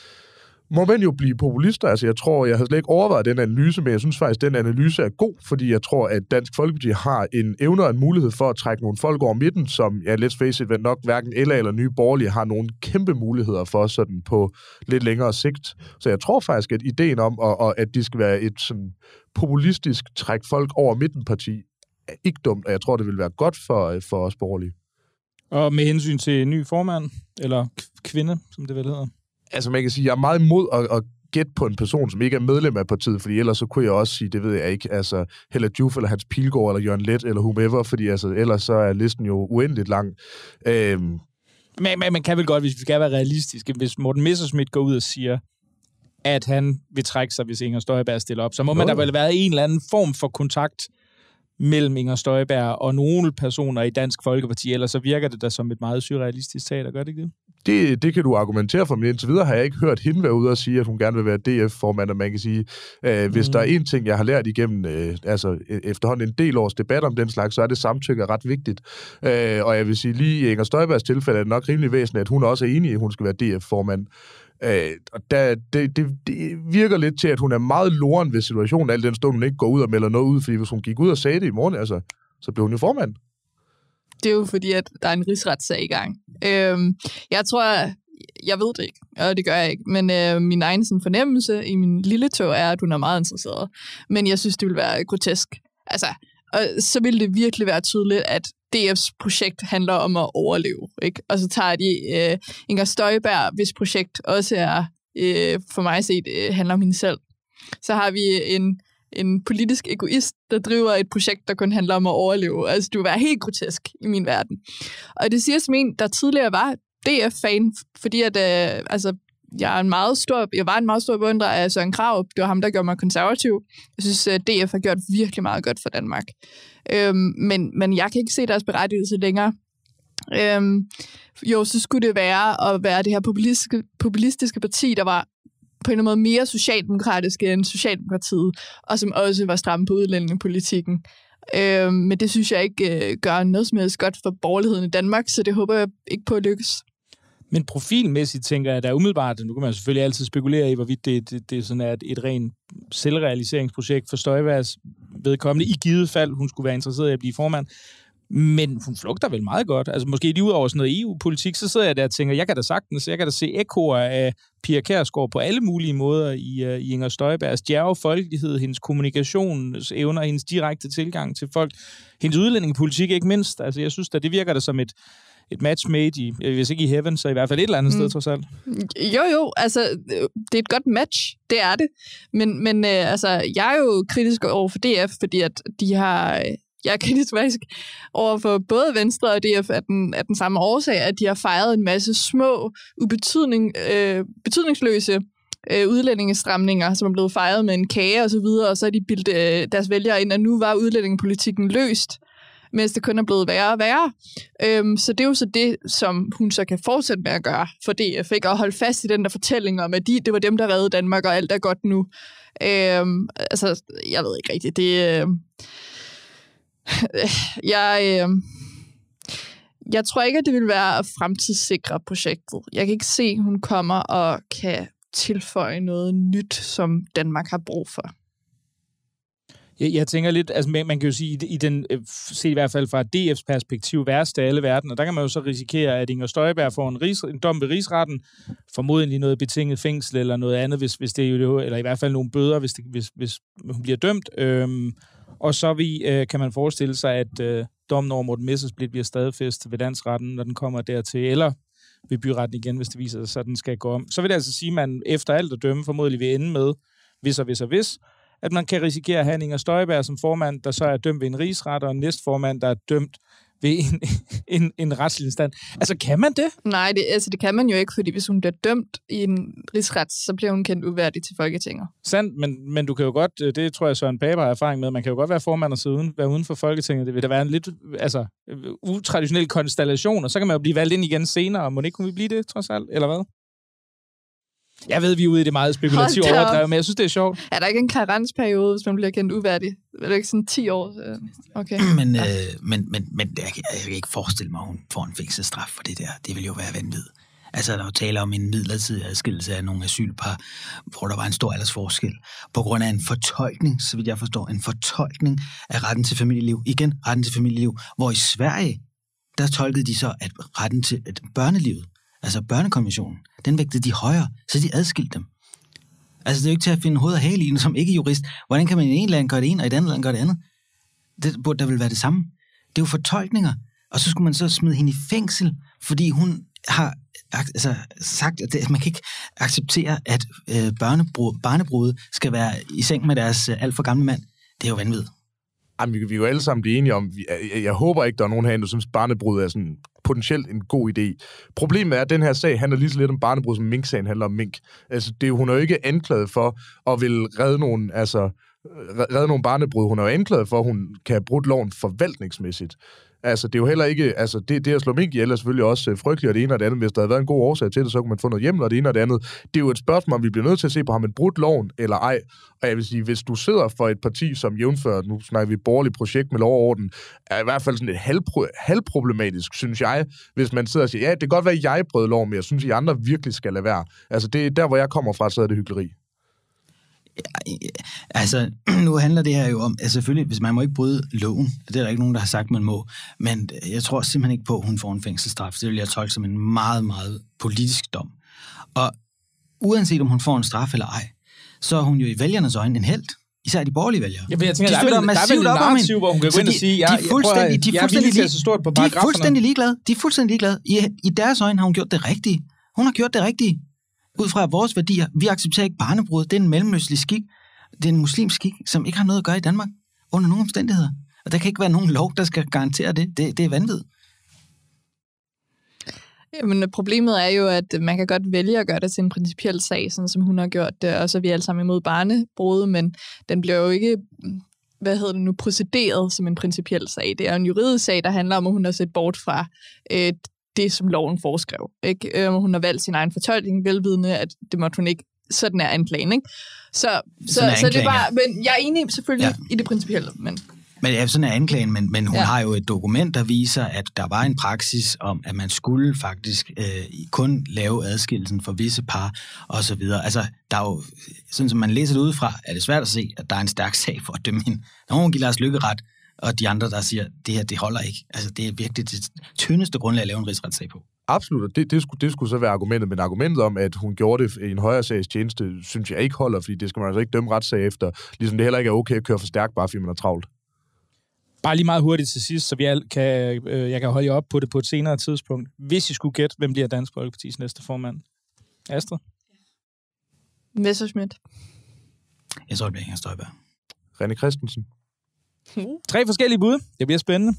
må man jo blive populister. Altså, jeg tror, jeg har slet ikke overvejet den analyse, men jeg synes faktisk, at den analyse er god, fordi jeg tror, at Dansk Folkeparti har en evne og en mulighed for at trække nogle folk over midten, som, ja, let's face it, nok hverken L A eller Nye Borgerlige har nogle kæmpe muligheder for sådan på lidt længere sigt. Så jeg tror faktisk, at ideen om, og, og at de skal være et sådan populistisk træk folk over midten-parti, er ikke dumt, og jeg tror, det vil være godt for, for os borgerlige. Og med hensyn til ny formand, eller kvinde, som det vel hedder? Altså, man kan sige, jeg er meget imod at, at gætte på en person, som ikke er medlem af partiet, fordi ellers så kunne jeg også sige, det ved jeg ikke, altså Hella Juf, eller Hans Pilgaard, eller Jørgen Leth, eller whomever, fordi altså, ellers så er listen jo uendeligt lang. Øhm. Men man, man kan vel godt, hvis vi skal være realistiske, hvis Morten Messerschmidt går ud og siger, at han vil trække sig, hvis Inger Støjberg stiller op, så må man der vel være en eller anden form for kontakt mellem Inger Støjberg og nogle personer i Dansk Folkeparti, ellers så virker det da som et meget surrealistisk teater, gør det ikke det? Det, det kan du argumentere for, men indtil videre har jeg ikke hørt hende være ude og sige, at hun gerne vil være D F-formand, og man kan sige, øh, hvis mm. der er en ting, jeg har lært igennem øh, altså efterhånden en del års debat om den slags, så er det samtykke ret vigtigt. Øh, og jeg vil sige, lige i Inger Støjbergs tilfælde er det nok rimelig væsentligt, at hun også er enig i, at hun skal være D F-formand. Øh, og der, det, det, det virker lidt til, at hun er meget loren ved situationen, al den stund hun ikke går ud og melder noget ud, fordi hvis hun gik ud og sagde det i morgen, altså, så blev hun jo formand. Det er jo fordi, at der er en rigsretssag i gang. Øhm, jeg tror, jeg ved det ikke, og det gør jeg ikke, men øh, min egen sådan, fornemmelse i min lille tog er, at hun er meget interesseret. Men jeg synes, det vil være grotesk. Altså, og så vil det virkelig være tydeligt, at D F's projekt handler om at overleve, ikke? Og så tager de øh, Inger Støjberg, hvis projekt også er, øh, for mig set, øh, handler om hende selv. Så har vi en en politisk egoist, der driver et projekt, der kun handler om at overleve. Altså, det vil være helt grotesk i min verden. Og det siger som en, der tidligere var D F-fan, fordi at, øh, altså, jeg, er en meget stor, jeg var en meget stor beundrer af Søren Krarup. Det var ham, der gjorde mig konservativ. Jeg synes, at D F har gjort virkelig meget godt for Danmark. Øhm, men, men jeg kan ikke se deres berettigelse længere. Øhm, jo, så skulle det være at være det her populistiske, populistiske parti, der var på en eller anden måde mere socialdemokratisk end Socialdemokratiet, og som også var stramme på udlændingepolitikken. Øhm, men det synes jeg ikke øh, gør noget som helst godt for borgerligheden i Danmark, så det håber jeg ikke på at lykkes. Men profilmæssigt tænker jeg, at der er umiddelbart, nu kan man selvfølgelig altid spekulere i, hvorvidt det, det, det sådan er et, et rent selvrealiseringsprojekt for Støjbergs vedkommende, i givet fald, hun skulle være interesseret i at blive formand. Men hun flugter vel meget godt. Altså måske lige ud over sådan noget E U-politik, så sidder jeg der og tænker, jeg kan da sagtens, jeg kan da se ekoer af Pia Kjærsgaard på alle mulige måder i, uh, i Inger Støjbergs djerve folkelighed, hendes kommunikationsevner, hendes direkte tilgang til folk, hendes udlændingepolitik ikke mindst. Altså jeg synes da, det virker da som et, et match made i, hvis ikke i heaven, så i hvert fald et eller andet mm. sted trods alt. Jo, jo, altså det er et godt match, det er det. Men, men øh, altså, jeg er jo kritisk over for D F, fordi at de har... Jeg er kritisk faktisk over for både Venstre og D F af den, af den samme årsag, at de har fejret en masse små, ubetydning, øh, betydningsløse øh, udlændingestramninger, som er blevet fejret med en kage og så videre, og så har de bildt øh, deres vælgere ind, at nu var udlændingepolitikken løst, mens det kun er blevet værre og værre. Øhm, så det er jo så det, som hun så kan fortsætte med at gøre for D F, ikke? Og holde fast i den der fortælling om, at de, det var dem, der reddede Danmark, og alt er godt nu. Øhm, altså, jeg ved ikke rigtigt, det... Øh, Jeg, øh, jeg tror ikke, at det vil være at fremtidssikre projektet. Jeg kan ikke se, at hun kommer og kan tilføje noget nyt, som Danmark har brug for. Jeg, jeg tænker lidt, altså man, man kan jo sige, i den, se i hvert fald fra D F's perspektiv, værste af alle verdener, der kan man jo så risikere, at Inger Støjberg får en, rig, en dom ved rigsretten, formodentlig noget betinget fængsel eller noget andet, hvis, hvis det er jo, eller i hvert fald nogle bøder, hvis, det, hvis, hvis hun bliver dømt. Øhm, Og så vi, øh, kan man forestille sig, at øh, dommen over Morten Messerschmidt bliver stadfæstet ved landsretten, når den kommer dertil, eller ved byretten igen, hvis det viser sig, at den skal gå om. Så vil det altså sige, at man efter alt at dømme formodentlig vil ende med, hvis og hvis og hvis, at man kan risikere at have Inger Støjberg som formand, der så er dømt ved en rigsret, og en næstformand, der er dømt ved en, en, en retslig instans. Altså, kan man det? Nej, det, altså, det kan man jo ikke, fordi hvis hun bliver dømt i en rigsret, så bliver hun kendt uværdig til Folketinget. Sandt, men, men du kan jo godt, det tror jeg Søren Pape har erfaring med, man kan jo godt være formand og sidde uden, være uden for Folketinget. Det vil da være en lidt altså, utraditionel konstellation, og så kan man jo blive valgt ind igen senere, og må ikke kunne vi blive det, trods alt, eller hvad? Jeg ved, vi er ude i det meget spekulative overdrev, men jeg synes, det er sjovt. Er der ikke en karensperiode, hvis man bliver kendt uværdig? Er det ikke sådan ti år? Okay. Men, ja. øh, men, men, men jeg, kan, jeg kan ikke forestille mig, at hun får en fængselsstraf for det der. Det vil jo være vanvittigt. Altså, der er jo tale om en midlertidig adskillelse af nogle asylpar, hvor der var en stor aldersforskel, på grund af en fortolkning, så vidt jeg forstår, en fortolkning af retten til familieliv. Igen, retten til familieliv, hvor i Sverige, der tolkede de så, at retten til at børnelivet, altså børnekonventionen, den vægtede de højere, så de adskilte dem. Altså, det er jo ikke til at finde hoved og hale i, som ikke jurist. Hvordan kan man i en land gøre det ene, og i et andet land gøre det andet? Det burde der vil være det samme. Det er jo fortolkninger. Og så skulle man så smide hende i fængsel, fordi hun har altså, sagt, at, det, at man kan ikke acceptere, at øh, barnebrud skal være i seng med deres øh, alt for gamle mand. Det er jo vanvittigt. Jamen, vi kan jo alle sammen blive enige om, jeg, jeg håber ikke, der er nogen herinde, der synes, barnebrud er sådan potentielt en god idé. Problemet er, at den her sag handler lige så lidt om barnebrud, som Mink-sagen handler om mink. Altså, det er, hun er jo ikke anklaget for at vil redde nogen, altså, redde nogle barnebrud. Hun er jo anklaget for, at hun kan have brudt loven forvaltningsmæssigt. Altså, det er jo heller ikke... Altså, det, det at slå mink ihjel er selvfølgelig også frygteligt, og det ene og det andet. Hvis der havde været en god årsag til det, så kunne man få noget hjem, og det ene og det andet. Det er jo et spørgsmål, om vi bliver nødt til at se på, har man brudt loven eller ej. Og jeg vil sige, hvis du sidder for et parti, som jævnfører, nu snakker vi borgerligt projekt med lov og orden, er i hvert fald sådan et halvpro- halvproblematisk, synes jeg, hvis man sidder og siger, ja, det kan godt være, at jeg brød loven, men jeg synes, at I andre virkelig skal lade være. Altså, det er der, hvor jeg kommer fra, så er det hykleri. Altså, nu handler det her jo om, altså selvfølgelig, hvis man må ikke bryde loven, det er der ikke nogen, der har sagt, man må, men jeg tror simpelthen ikke på, at hun får en fængselsstraf. Det vil jeg tolke som en meget, meget politisk dom. Og uanset om hun får en straf eller ej, så er hun jo i vælgernes øjne en helt. Især de borgerlige vælgere. Ja, jeg tænker, de der, er vel, der er vel en narrativ, hvor hun kan gå ind og sige, jeg, jeg, prøver, jeg, jeg, jeg er villig til at så stort på paragraferne. De er fuldstændig ligeglade. De er fuldstændig ligeglade. I, I deres øjne har hun gjort det rigtige. Hun har gjort det rigtige. Ud fra vores værdier. Vi accepterer ikke barnebrud. Det er en mellemøstlig skik. Det er en muslimsk skik, som ikke har noget at gøre i Danmark. Under nogen omstændigheder. Og der kan ikke være nogen lov, der skal garantere det. Det, det er vanvittigt. Jamen, problemet er jo, at man kan godt vælge at gøre det til en principiel sag, sådan som hun har gjort det, og så er vi alle sammen imod barnebrud, men den bliver jo ikke, hvad hedder det nu, procederet som en principiel sag. Det er en juridisk sag, der handler om, at hun har set bort fra øh, det, som loven foreskrev. Ikke? Øh, hun har valgt sin egen fortolkning, velvidende, at det måtte hun ikke. Sådan er anklagen, ikke? Så, så, så det er bare, men jeg er enig selvfølgelig ja. i det principielle, men... Men ja, sådan er anklagen, men, men hun ja. har jo et dokument, der viser, at der var en praksis om, at man skulle faktisk øh, kun lave adskillelsen for visse par, og så videre. Altså, der er jo, sådan som man læser det udefra, er det svært at se, at der er en stærk sag for at dømme hende. Der er nogen, der giver Lars Løkke ret, og de andre, der siger, det her, det holder ikke. Altså, det er virkelig det tyndeste grundlag at lave en rigsretssag på. Absolut, det, det, skulle, det skulle så være argumentet, men argumentet om, at hun gjorde det i en højere sags tjeneste, synes jeg ikke holder, fordi det skal man altså ikke dømme retssag efter, ligesom det heller ikke er okay at køre for stærkt, bare fordi man er travlt. Bare lige meget hurtigt til sidst, så vi alle kan, øh, jeg kan holde jer op på det på et senere tidspunkt. Hvis I skulle gætte, hvem bliver Dansk Folkepartis næste formand? Astrid? Messerschmidt. Jeg tror, det bliver Inger Støjberg. René Christensen. Tre forskellige bud. Det bliver spændende.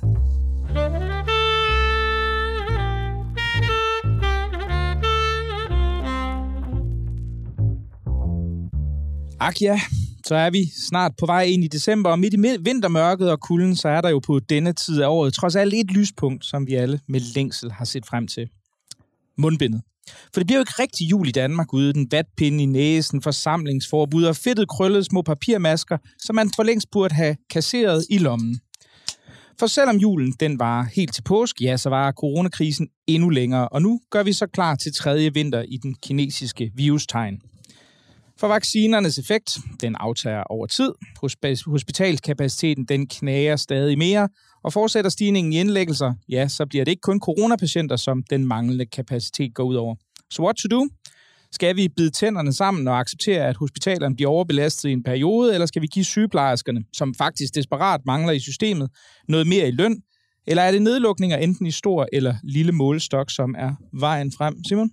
Ak ja, så er vi snart på vej ind i december, og midt i vintermørket og kulden, så er der jo på denne tid af året trods alt et lyspunkt, som vi alle med længsel har set frem til. Mundbindet. For det bliver jo ikke rigtig jul i Danmark ude den vatpinde i næsen, forsamlingsforbud og fedtet krøllede små papirmasker, som man for længst burde have kasseret i lommen. For selvom julen den var helt til påske, ja, så var coronakrisen endnu længere, og nu gør vi så klar til tredje vinter i den kinesiske virustegn. For vaccinernes effekt, den aftager over tid. Hospitalskapaciteten, den knager stadig mere. Og fortsætter stigningen i indlæggelser, ja, så bliver det ikke kun coronapatienter, som den manglende kapacitet går ud over. Så what to do? Skal vi bide tænderne sammen og acceptere, at hospitalerne bliver overbelastet i en periode, eller skal vi give sygeplejerskerne, som faktisk desperat mangler i systemet, noget mere i løn? Eller er det nedlukninger enten i stor eller lille målestok, som er vejen frem? Simon?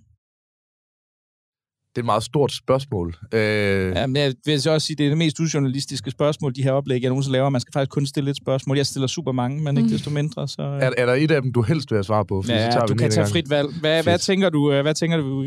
Det er et meget stort spørgsmål. Øh... Ja, men jeg vil så også sige, det er det mest ujournalistiske spørgsmål, de her oplæg, jeg nogensinde laver. Man skal faktisk kun stille et spørgsmål. Jeg stiller super mange, men ikke desto mindre. Så... Er, er der et af dem, du helst vil have svar på? Ja, så tager du vi kan tage gang. frit valg. Hvad, hvad, tænker du, hvad tænker du?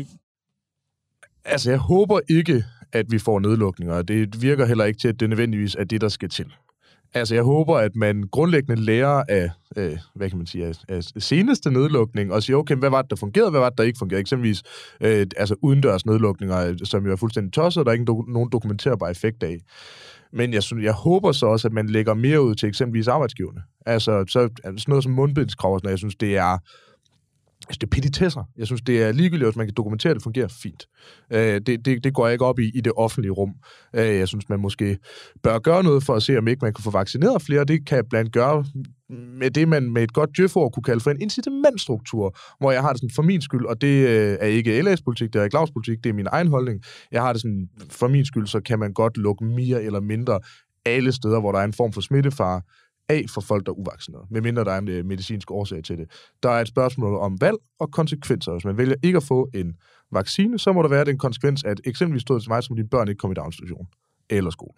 Altså, jeg håber ikke, at vi får nedlukninger. Det virker heller ikke til, at det nødvendigvis er det, der skal til. Altså, jeg håber, at man grundlæggende lærer af, øh, hvad kan man sige, af, af seneste nedlukning, og siger, okay, hvad var det, der fungerede, hvad var det, der ikke fungerede? Eksempelvis øh, altså udendørs nedlukninger, som jo er fuldstændig tosset, og der er ikke do- nogen dokumenterbar effekt af. Men jeg, synes, jeg håber så også, at man lægger mere ud til eksempelvis arbejdsgiverne. Altså, så, altså sådan noget som mundbindskrav, jeg synes, det er... Altså, det er petitesser. Jeg synes, det er ligegyldigt, hvis man kan dokumentere, at det fungerer fint. Øh, det, det, det går jeg ikke op i i det offentlige rum. Øh, jeg synes, man måske bør gøre noget for at se, om ikke man kan få vaccineret flere. Det kan jeg blandt gøre med det, man med et godt djøf-ord kunne kalde for en incitamentstruktur, hvor jeg har det sådan for min skyld, og det øh, er ikke L A's politik, det er ikke Claus' politik, det er min egen holdning. Jeg har det sådan, for min skyld, så kan man godt lukke mere eller mindre alle steder, hvor der er en form for smittefare, af for folk, der er uvaccinerede, medmindre der er en medicinsk årsag til det. Der er et spørgsmål om valg og konsekvenser. Hvis man vælger ikke at få en vaccine, så må der være den konsekvens, at eksempelvis stod til mig, som dine børn ikke kommer i daginstitution eller skole.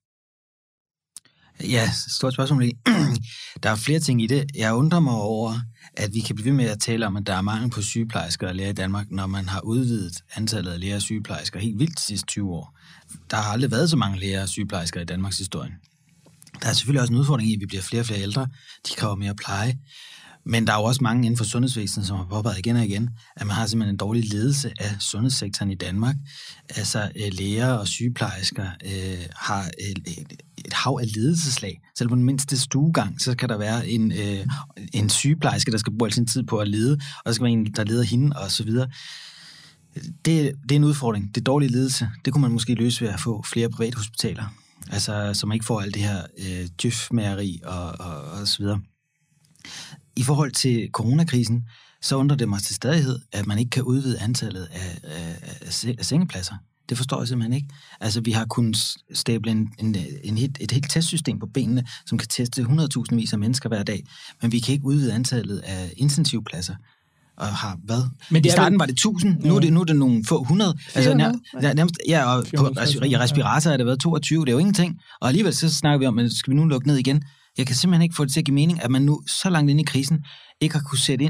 Ja, stort spørgsmål. Der er flere ting i det. Jeg undrer mig over, at vi kan blive ved med at tale om, at der er mangel på sygeplejersker og læger i Danmark, når man har udvidet antallet af læger og sygeplejersker helt vildt de sidste tyve år. Der har aldrig været så mange læger og sygeplejersker i Danmarks historie. Der er selvfølgelig også en udfordring i, at vi bliver flere og flere ældre. De kræver mere pleje. Men der er jo også mange inden for sundhedsvæsenet, som har påpeget igen og igen, at man har simpelthen en dårlig ledelse af sundhedssektoren i Danmark. Altså læger og sygeplejersker øh, har et, et hav af ledelseslag. Selv på den mindste stuegang, så kan der være en, øh, en sygeplejerske, der skal bruge al sin tid på at lede, og der skal være en, der leder hende, og så videre. Det, det er en udfordring. Det er dårlig ledelse. Det kunne man måske løse ved at få flere private hospitaler. Altså, så man ikke får alt det her øh, djøf-mageri og, og, og så videre. I forhold til coronakrisen, så undrer det mig til stadighed, at man ikke kan udvide antallet af, af, af, af sengepladser. Det forstår jeg simpelthen ikke. Altså, vi har kunnet stable en, en, en helt, et helt testsystem på benene, som kan teste hundrede tusind vis af mennesker hver dag, men vi kan ikke udvide antallet af intensivpladser. Og har hvad? Men I starten vel... var det tusind, nu er det, nu er det nogle få hundrede. Altså, nær, nærmest, ja, og på i respirator er det været toogtyve, det er jo ingenting. Og alligevel så snakker vi om, at skal vi nu lukke ned igen? Jeg kan simpelthen ikke få det til at give mening, at man nu så langt inde i krisen ikke har kunne sætte ind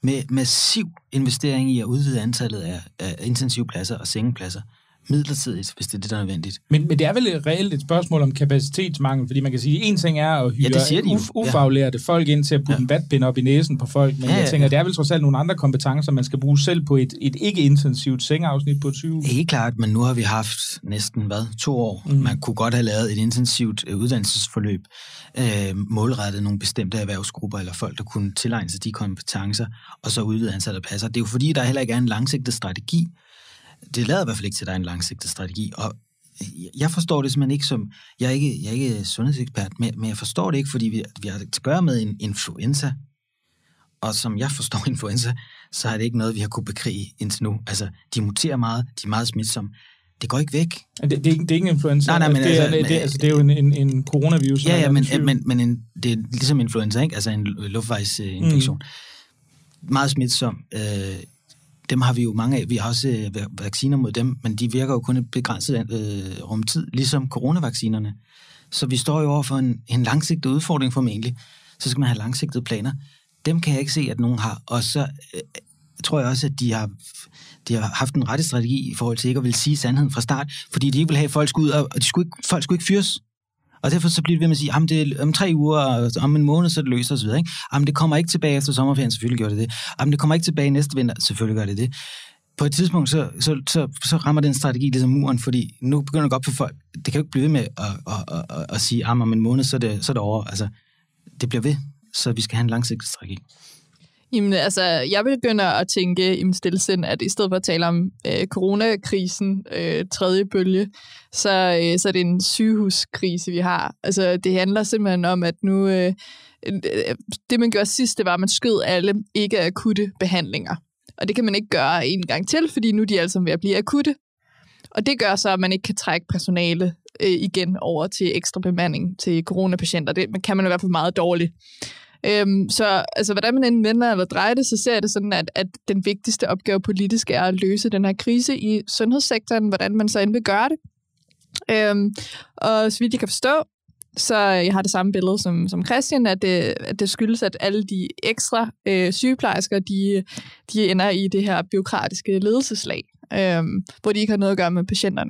med massiv investering i at udvide antallet af, af intensivpladser og sengepladser midlertidigt, hvis det er det, der er nødvendigt. Men, men det er vel reelt et spørgsmål om kapacitetsmangel, fordi man kan sige, at en ting er at hyre ja, uf- ufaglærte ja. folk ind til at putte ja. en vatpind op i næsen på folk, men ja, ja, jeg tænker, ja. det er vel trods alt nogle andre kompetencer, man skal bruge selv på et, et ikke-intensivt sengeafsnit på et sygehus. Helt klart, men nu har vi haft næsten, hvad, to år. Mm. Man kunne godt have lavet et intensivt øh, uddannelsesforløb, øh, målrettet nogle bestemte erhvervsgrupper, eller folk, der kunne tilegne sig de kompetencer, og så udvide antallet af pladser. Det er jo fordi, der heller ikke er en langsigtet strategi. Det lader i hvert fald ikke til, at der er en langsigtet strategi, og jeg forstår det simpelthen ikke som, jeg er ikke, jeg er ikke sundhedsekspert, men, men jeg forstår det ikke, fordi vi, vi har at gøre med en influenza, og som jeg forstår influenza, så er det ikke noget, vi har kunne bekrige indtil nu. Altså, de muterer meget, de er meget smitsomme. Det går ikke væk. Det, det, er, ikke, det er ikke en influenza. Nej, nej, men det, er, altså, det, det, altså, det er jo en, en, en coronavirus. Ja, ja, men, men, men en, det er ligesom influenza, ikke? Altså en luftvejsinfektion. Mm. Meget smitsom. Øh, Dem har vi jo mange af. Vi har også øh, vacciner mod dem, men de virker jo kun et begrænset øh, rumtid, ligesom coronavaccinerne. Så vi står jo over for en, en langsigtet udfordring formentlig. Så skal man have langsigtede planer. Dem kan jeg ikke se, at nogen har. Og så øh, tror jeg også, at de har, de har haft en rette strategi i forhold til ikke at vil sige sandheden fra start, fordi de ikke vil have, at folk skulle ud, og de skulle ikke, folk skulle ikke fyres. Og derfor så bliver det ved med at sige, at det er om tre uger, og om en måned, så det løser osv. Jamen, det kommer ikke tilbage efter sommerferien, selvfølgelig gør det det. Jamen, det kommer ikke tilbage næste vinter, selvfølgelig gør det det. På et tidspunkt, så, så, så, så rammer den strategi ligesom muren, fordi nu begynder det godt for folk. Det kan jo ikke blive ved med at, at, at, at, at sige, at om en måned, så er, det, så er det over. Altså, det bliver ved, så vi skal have en langsigtet strategi. Jamen, altså, jeg begynder at tænke i min stillesind, at i stedet for at tale om øh, coronakrisen, øh, tredje bølge, så, øh, så er det en sygehuskrise, vi har. Altså, det handler simpelthen om, at nu, øh, det man gjorde sidst, det var, at man skød alle ikke akutte behandlinger. Og det kan man ikke gøre en gang til, fordi nu er de alle sammen ved at blive akutte. Og det gør så, at man ikke kan trække personale øh, igen over til ekstra bemanding til coronapatienter. Det kan man i hvert fald meget dårligt. Øhm, så altså, hvordan man end vender eller drejer det, så ser jeg det sådan, at, at den vigtigste opgave politisk er at løse den her krise i sundhedssektoren, hvordan man så end vil gøre det. Øhm, og så vidt jeg kan forstå, så jeg har det samme billede som, som Christian, at det, at det skyldes, at alle de ekstra øh, sygeplejersker, de, de ender i det her bureaukratiske ledelseslag, øhm, hvor de ikke har noget at gøre med patienterne.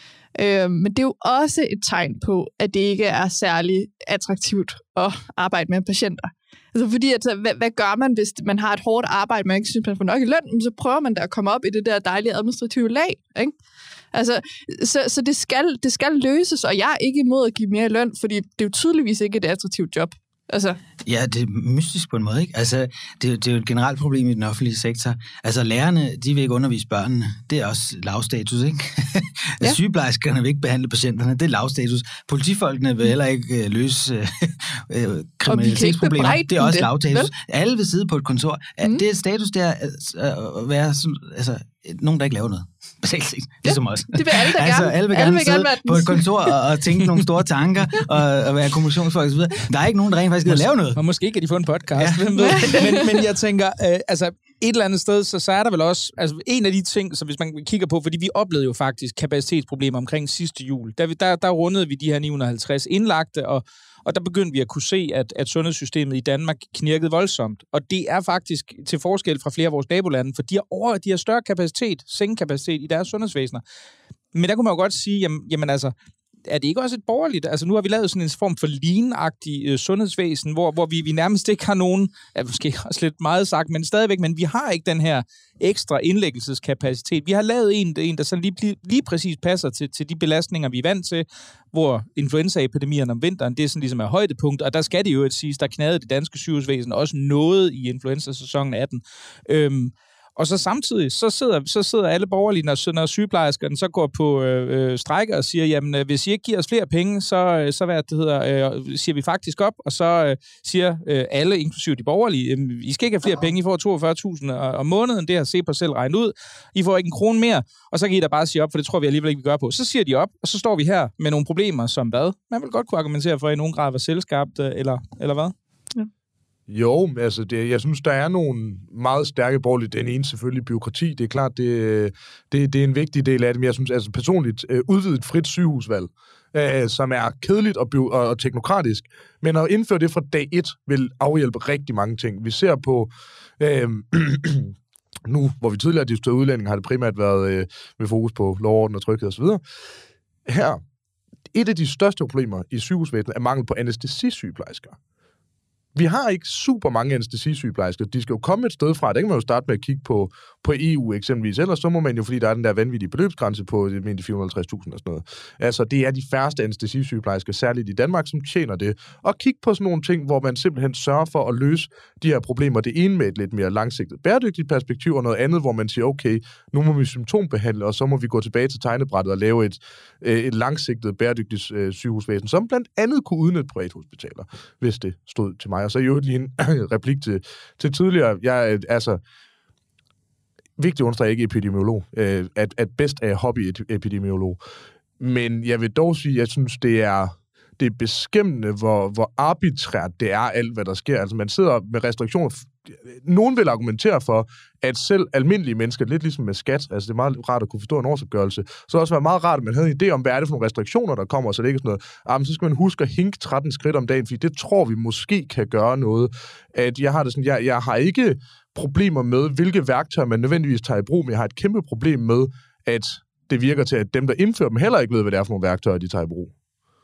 Øhm, men det er jo også et tegn på, at det ikke er særlig attraktivt at arbejde med patienter. Altså fordi, at, hvad, hvad gør man, hvis man har et hårdt arbejde, man ikke synes, man får nok i løn, så prøver man da at komme op i det der dejlige administrative lag, ikke? Altså, så, så det, skal, det skal løses, og jeg er ikke imod at give mere løn, fordi det er jo tydeligvis ikke et attraktivt job. Altså. Ja, det er mystisk på en måde, ikke? Altså, det, det er jo et generelt problem i den offentlige sektor. Altså, lærerne, de vil ikke undervise børnene. Det er også lavstatus, ikke? Ja. Sygeplejerskerne vil ikke behandle patienterne. Det er lavstatus. Politifolkene vil heller ikke øh, løse øh, kriminalitetsproblemer. Det er også det. Lavstatus. Vel? Alle vil sidde på et kontor. Mm. Det er status, der at være sådan, altså, nogen, der ikke laver noget. Basalt set. Det er som os. Det vil alle, der altså, gerne. Alle vil alle gerne vil sidde gerne på et kontor og, og tænke nogle store tanker og, og være kommunikationsfolk og så videre. Der er ikke nogen, der rent faktisk gider lave noget. Og måske kan de få en podcast. Ja. men, men jeg tænker, øh, altså et eller andet sted, så, så er der vel også, altså en af de ting, så hvis man kigger på, fordi vi oplevede jo faktisk kapacitetsproblemer omkring sidste jul. Der, der, der rundede vi de her ni hundrede og halvtreds indlagte, og Og der begyndte vi at kunne se, at, at sundhedssystemet i Danmark knirkede voldsomt. Og det er faktisk til forskel fra flere af vores nabolande, for de har, over, de har større kapacitet, sengekapacitet i deres sundhedsvæsener. Men der kunne man jo godt sige, jamen, jamen altså, er det ikke også et borgerligt? Altså nu har vi lavet sådan en form for lean-agtig øh, sundhedsvæsen, hvor, hvor vi, vi nærmest ikke har nogen, ja, måske også lidt meget sagt, men stadigvæk, men vi har ikke den her ekstra indlæggelseskapacitet. Vi har lavet en, en der så lige, lige præcis passer til, til de belastninger, vi er vant til, hvor influenzaepidemierne om vinteren, det er sådan ligesom er højdepunkt, og der skal det jo at sige, der knæede det danske sygehusvæsen også noget i influenza-sæsonen atten. Øhm, Og så samtidig, så sidder, så sidder alle borgerlige, når, når sygeplejerskerne så går på øh, strække og siger, jamen hvis I ikke giver os flere penge, så, så hvad det hedder, øh, siger vi faktisk op, og så øh, siger øh, alle, inklusive de borgerlige, øh, I skal ikke have flere penge, I får toogfyrre tusind om måneden, det har se på selv regnet ud, I får ikke en krone mere, og så kan I da bare sige op, for det tror vi alligevel ikke, vi gør på. Så siger de op, og så står vi her med nogle problemer, som hvad? Man vil godt kunne argumentere for, at i nogen grad var selvskabt, eller, eller hvad? Ja. Jo, altså det, jeg synes, der er nogle meget stærke borgerlige. Den ene selvfølgelig byråkrati. Det er klart, det, det, det er en vigtig del af det, men jeg synes altså personligt udvidet frit sygehusvalg, øh, som er kedeligt og, og, og teknokratisk, men at indføre det fra dag et vil afhjælpe rigtig mange ting. Vi ser på øh, nu, hvor vi tidligere diskuterede udlænding, har det primært været øh, med fokus på lovorden og tryghed osv. Her, et af de største problemer i sygehusvæsenet er mangel på anæstesisygeplejersker. Vi har ikke super mange anæstesisygeplejersker. De skal jo komme et sted fra. Det kan man jo starte med at kigge på, på E U eksempelvis. Ellers så må man jo, fordi der er den der vanvittige beløbsgrænse på fire hundrede og halvtreds tusind og sådan noget. Altså, det er de færreste anæstesisygeplejersker, særligt i Danmark, som tjener det. Og kig på sådan nogle ting, hvor man simpelthen sørger for at løse de her problemer. Det ene med et lidt mere langsigtet bæredygtigt perspektiv, og noget andet, hvor man siger, okay, nu må vi symptombehandle, og så må vi gå tilbage til tegnebrættet og lave et, et langsigtet bæredygtigt øh, sygehusvæsen, som blandt andet kunne udnytte privathospitaler, hvis det stod til mig. Og så i øvrigt lige en replik til, til tidligere. Jeg er altså vigtigt understreger ikke epidemiolog, øh, at, at bedst er hobby-epidemiolog. Men jeg vil dog sige, at jeg synes, det er, det er beskæmmende, hvor, hvor arbitrært det er alt, hvad der sker. Altså man sidder med restriktioner. Nogen vil argumentere for, at selv almindelige mennesker, lidt ligesom med skat, altså det er meget rart at kunne forstå en årsopgørelse, så det også være meget rart, at man havde en idé om, hvad er det for nogle restriktioner, der kommer, så det ikke er sådan noget, ah, men så skal man huske at hinke tretten skridt om dagen, fordi det tror vi måske kan gøre noget. At jeg har det sådan, jeg, jeg har ikke problemer med, hvilke værktøjer man nødvendigvis tager i brug, men jeg har et kæmpe problem med, at det virker til, at dem, der indfører dem, heller ikke ved, hvad det er for nogle værktøjer, de tager i brug.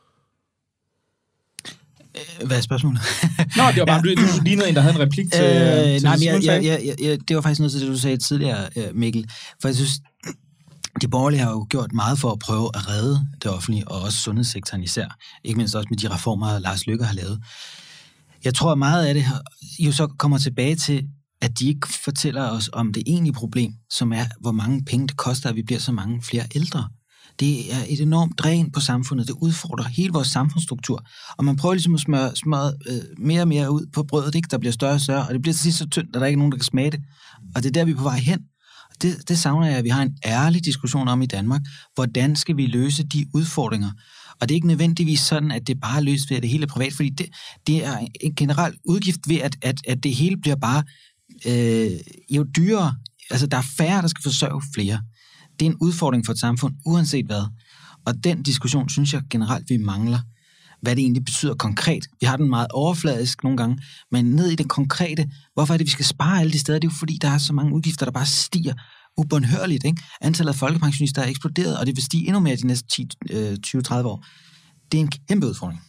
Hvad er spørgsmålet? Nå, det var bare, ja. Du lignede en, der havde en replik til... Øh, til nej, men jeg, jeg, jeg, jeg, det var faktisk noget til det, du sagde tidligere, Mikkel. For jeg synes, de borgerlige har jo gjort meget for at prøve at redde det offentlige, og også sundhedssektoren især. Ikke mindst også med de reformer, Lars Løkke har lavet. Jeg tror, at meget af det jo så kommer tilbage til, at de ikke fortæller os om det egentlige problem, som er, hvor mange penge det koster, at vi bliver så mange flere ældre. Det er et enormt dræn på samfundet. Det udfordrer hele vores samfundsstruktur. Og man prøver ligesom at smøre, smøre øh, mere og mere ud på brødet, ikke? Der bliver større og større, og det bliver til sidst så tyndt, at der ikke er nogen, der kan smage det. Og det er der, vi er på vej hen. Og det, det savner jeg, at vi har en ærlig diskussion om i Danmark. Hvordan skal vi løse de udfordringer? Og det er ikke nødvendigvis sådan, at det bare løses ved, at det hele er privat, fordi det, det er en generel udgift ved, at, at, at det hele bliver bare øh, jo dyrere. Altså, der er færre, der skal forsørge flere. Det er en udfordring for et samfund, uanset hvad. Og den diskussion, synes jeg generelt, vi mangler. Hvad det egentlig betyder konkret. Vi har den meget overfladisk nogle gange, men ned i det konkrete, hvorfor er det, vi skal spare alle de steder? Det er jo fordi, der er så mange udgifter, der bare stiger ubønhørligt. Ikke? Antallet af folkepensionister er eksploderet, og det vil stige endnu mere de næste ti, tyve, tredive år. Det er en kæmpe udfordring.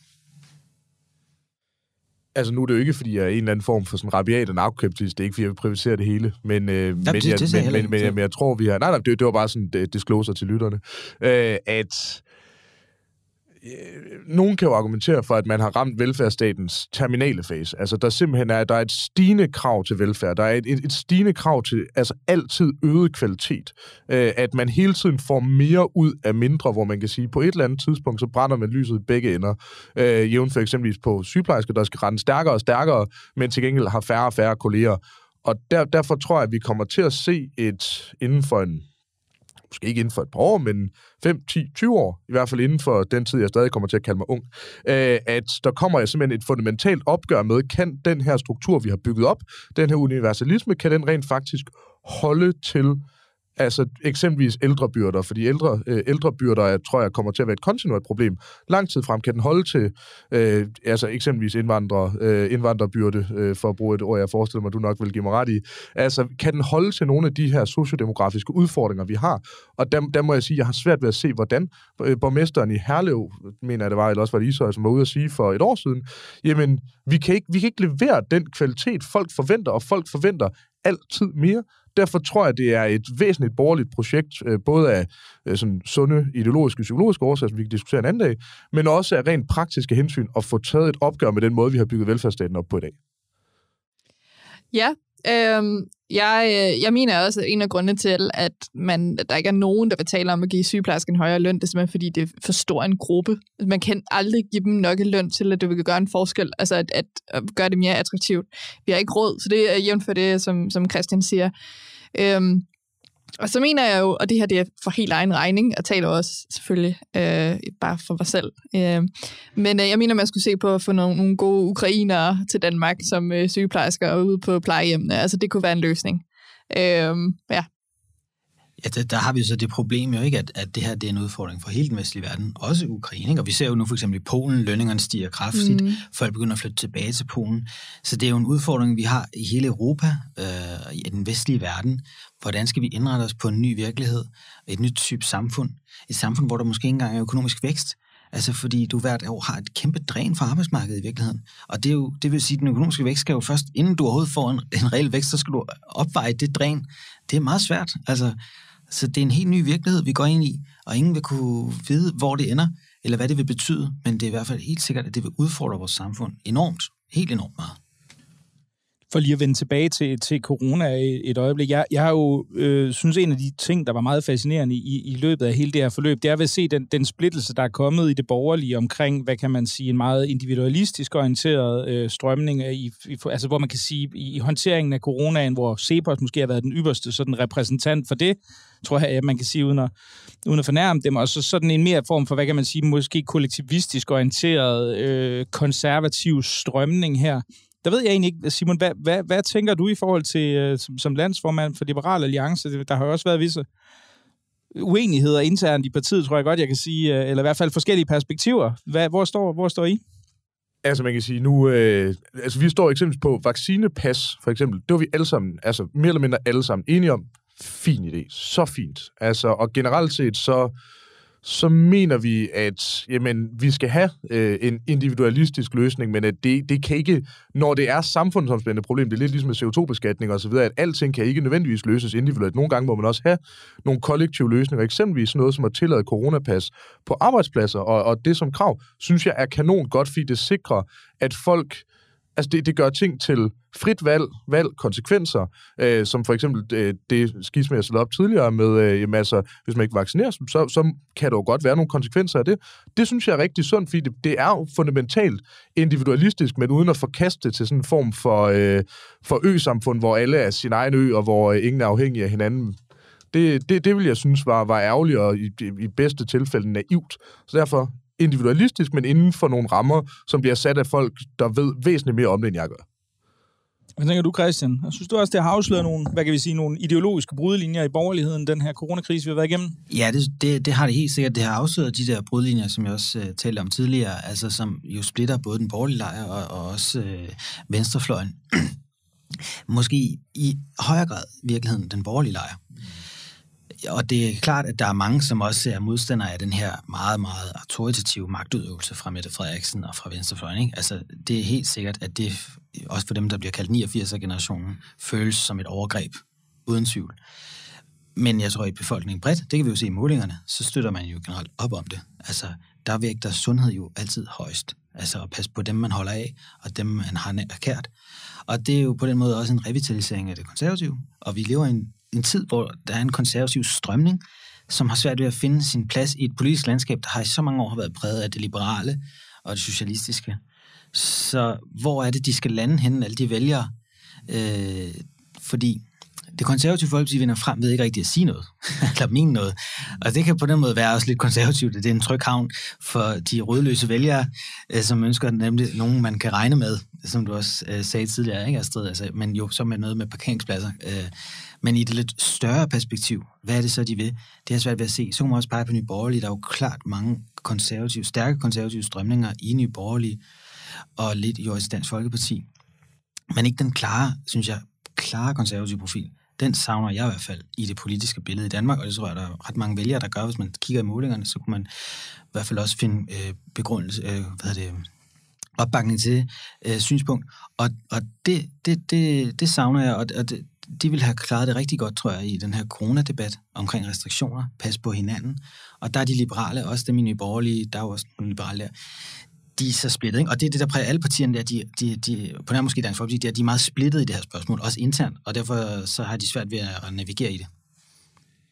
Altså nu er det jo ikke, fordi jeg er en eller anden form for sådan rabiat og narkokapitalist. Det er ikke, fordi jeg vil privatisere det hele. Men, øh, ja, men, det, jeg, det men, men, men, men jeg tror, vi har... Nej, nej, det, det var bare sådan det, disclosure til lytterne. Øh, at... Nogen kan jo argumentere for, at man har ramt velfærdsstatens terminale fase. Altså, der simpelthen er, der er et stigende krav til velfærd. Der er et, et, et stigende krav til altså altid øget kvalitet. Øh, at man hele tiden får mere ud af mindre, hvor man kan sige, på et eller andet tidspunkt, så brænder man lyset i begge ender. Øh, jævnt for eksempelvis på sygeplejersker, der skal rende stærkere og stærkere, men til gengæld har færre og færre kolleger. Og der, derfor tror jeg, at vi kommer til at se et inden for en måske ikke inden for et par år, men fem, ti, tyve år, i hvert fald inden for den tid, jeg stadig kommer til at kalde mig ung, øh, at der kommer simpelthen et fundamentalt opgør med, kan den her struktur, vi har bygget op, den her universalisme, kan den rent faktisk holde til altså eksempelvis ældrebyrder, fordi ældre, øh, ældrebyrder, jeg tror jeg, kommer til at være et kontinuerligt problem. Lang tid frem kan den holde til øh, altså eksempelvis indvandrer, øh, indvandrerbyrde, øh, for at bruge et ord, jeg forestiller mig, du nok vil give mig ret i. Altså, kan den holde til nogle af de her sociodemografiske udfordringer, vi har? Og der, der må jeg sige, jeg har svært ved at se, hvordan borgmesteren i Herlev, mener jeg det var, eller også var det Ishøj, som var ude at sige for et år siden, jamen, vi kan ikke, vi kan ikke levere den kvalitet, folk forventer, og folk forventer altid mere. Derfor tror jeg, det er et væsentligt borgerligt projekt, både af sådan sunde ideologiske og psykologiske årsager, som vi kan diskutere en anden dag, men også af rent praktiske hensyn at få taget et opgør med den måde, vi har bygget velfærdsstaten op på i dag. Ja, øh, jeg, jeg mener også, at en af grundene til, at man, der ikke er nogen, der vil tale om at give sygeplejersker en højere løn, det er simpelthen, fordi det er for stor en gruppe. Man kan aldrig give dem nok en løn til, at det vil gøre en forskel, altså at, at, at gøre det mere attraktivt. Vi har ikke råd, så det er jævnt for det, som, som Christian siger. Øhm, Og så mener jeg jo, og det her det er for helt egen regning, og taler også selvfølgelig øh, bare for mig selv. Øh, men øh, jeg mener, man skulle se på at få nogle, nogle gode ukrainere til Danmark som øh, sygeplejersker ude på plejehjemmene. Altså det kunne være en løsning. Øh, ja. Ja, der, der har vi så det problem jo ikke, at, at det her det er en udfordring for hele den vestlige verden, også Ukraine, ikke? Og vi ser jo nu for eksempel i Polen, lønningerne stiger kraftigt, mm. folk begynder at flytte tilbage til Polen. Så det er jo en udfordring, vi har i hele Europa, øh, i den vestlige verden. Hvordan skal vi indrette os på en ny virkelighed, et nyt type samfund, et samfund, hvor der måske ikke engang er økonomisk vækst, altså fordi du hvert år har et kæmpe dræn fra arbejdsmarkedet i virkeligheden. Og det, er jo, det vil sige, at den økonomiske vækst skal jo først, inden du overhovedet får en, en reel vækst, så skal du opveje det dræn. Det er meget svært, altså. Så det er en helt ny virkelighed, vi går ind i, og ingen vil kunne vide, hvor det ender, eller hvad det vil betyde, men det er i hvert fald helt sikkert, at det vil udfordre vores samfund enormt, helt enormt meget. For lige at vende tilbage til, til corona et øjeblik. Jeg, jeg har jo øh, synes, en af de ting, der var meget fascinerende i, i løbet af hele det her forløb, det er ved at se den, den splittelse, der er kommet i det borgerlige omkring, hvad kan man sige, en meget individualistisk orienteret øh, strømning, af, i, i, altså hvor man kan sige, i, i håndteringen af coronaen, hvor CEPOS måske har været den ypperste sådan repræsentant for det, tror jeg, at man kan sige, uden at, uden at fornærme dem, og så sådan en mere form for, hvad kan man sige, måske kollektivistisk orienteret, øh, konservativ strømning her. Der ved jeg egentlig ikke, Simon, hvad, hvad, hvad tænker du i forhold til, uh, som, som landsformand for Liberal Alliance? Der har jo også været visse uenigheder internt i partiet, tror jeg godt, jeg kan sige, uh, eller i hvert fald forskellige perspektiver. Hvad, hvor, står, hvor står I? Altså, man kan sige nu, øh, altså vi står eksempelvis på vaccinepas, for eksempel. Det var vi alle sammen, altså mere eller mindre alle sammen enige om. Fin idé. Så fint. Altså, og generelt set, så så mener vi, at jamen, vi skal have øh, en individualistisk løsning, men at det, det kan ikke, når det er samfundsomspændende problem, det er lidt ligesom med C O to beskatning og så videre, at alting kan ikke nødvendigvis løses individuelt. Nogle gange må man også have nogle kollektive løsninger, eksempelvis noget som at tillade coronapas på arbejdspladser, og, og det som krav, synes jeg er kanon godt, fordi det sikrer, at folk Altså, det, det gør ting til frit valg, valg, konsekvenser, øh, som for eksempel øh, det skisme, jeg satte op tidligere med, øh, jamen, altså, hvis man ikke vaccinerer, så, så kan der jo godt være nogle konsekvenser af det. Det synes jeg er rigtig sundt, fordi det, det er jo fundamentalt individualistisk, men uden at forkaste det til sådan en form for, øh, for ø-samfund, hvor alle er sin egen ø, og hvor øh, ingen er afhængige af hinanden. Det, det, det vil jeg synes var, var ærgerligt, og i, i bedste tilfælde naivt. Så derfor individualistisk, men inden for nogle rammer, som bliver sat af folk, der ved væsentligt mere om det, end jeg gør. Hvad tænker du, Christian? Jeg synes du også, det har afsløret nogle, hvad kan vi sige, nogle ideologiske brudlinjer i borgerligheden, den her coronakrise, vi har været igennem? Ja, det, det, det har det helt sikkert. Det har afsløret de der brudlinjer, som jeg også uh, talte om tidligere, altså som jo splitter både den borgerlige lejr og, og også uh, venstrefløjen. Måske i højere grad virkeligheden den borgerlige lejr. Og det er klart, at der er mange, som også er modstandere af den her meget, meget autoritative magtudøvelse fra Mette Frederiksen og fra venstrefløjen. Ikke? Altså, det er helt sikkert, at det også for dem, der bliver kaldt niogfirs-generationen, føles som et overgreb, uden tvivl. Men jeg tror, i befolkningen bredt, det kan vi jo se i målingerne, så støtter man jo generelt op om det. Altså, der vægter sundhed jo altid højst. Altså, at passe på dem, man holder af, og dem, man har kært. Og det er jo på den måde også en revitalisering af det konservative. Og vi lever i en en tid, hvor der er en konservativ strømning, som har svært ved at finde sin plads i et politisk landskab, der har i så mange år været præget af det liberale og det socialistiske. Så hvor er det, de skal lande henne, alle de vælgere? Øh, fordi det konservative folkeparti vinder frem ved ikke rigtig at sige noget, eller mene noget. Og det kan på den måde være også lidt konservativt. Det er en tryg havn for de rødløse vælgere, øh, som ønsker nemlig nogen, man kan regne med, som du også øh, sagde tidligere, ikke Astrid? Altså, men jo så med noget med parkeringspladser. Øh, men i det lidt større perspektiv, hvad er det så, de vil? Det er svært ved at se. Så kan man også pege på Nye Borgerlige. Der er jo klart mange konservative, stærke konservative strømninger i Nye Borgerlige, og lidt jo også Dansk Folkeparti. Men ikke den klare, synes jeg, klare konservative profil. Den savner jeg i hvert fald i det politiske billede i Danmark, og det tror jeg, der er ret mange vælgere, der gør. Hvis man kigger i målingerne, så kunne man i hvert fald også finde øh, begrundelse, øh, hvad det, opbakning til øh, synspunkt. Og, og det, det, det, det savner jeg, og, og det, de vil have klaret det rigtig godt, tror jeg, i den her coronadebat omkring restriktioner, pas på hinanden. Og der er de liberale, også dem i Nye Borgerlige, der er jo også nogle liberale der, de er så splittet, ikke? Og det er det, der præger alle partierne der, de, de, de, på nær måske Dansk Folkeparti, de er, de er meget splittet i det her spørgsmål, også internt, og derfor så har de svært ved at navigere i det.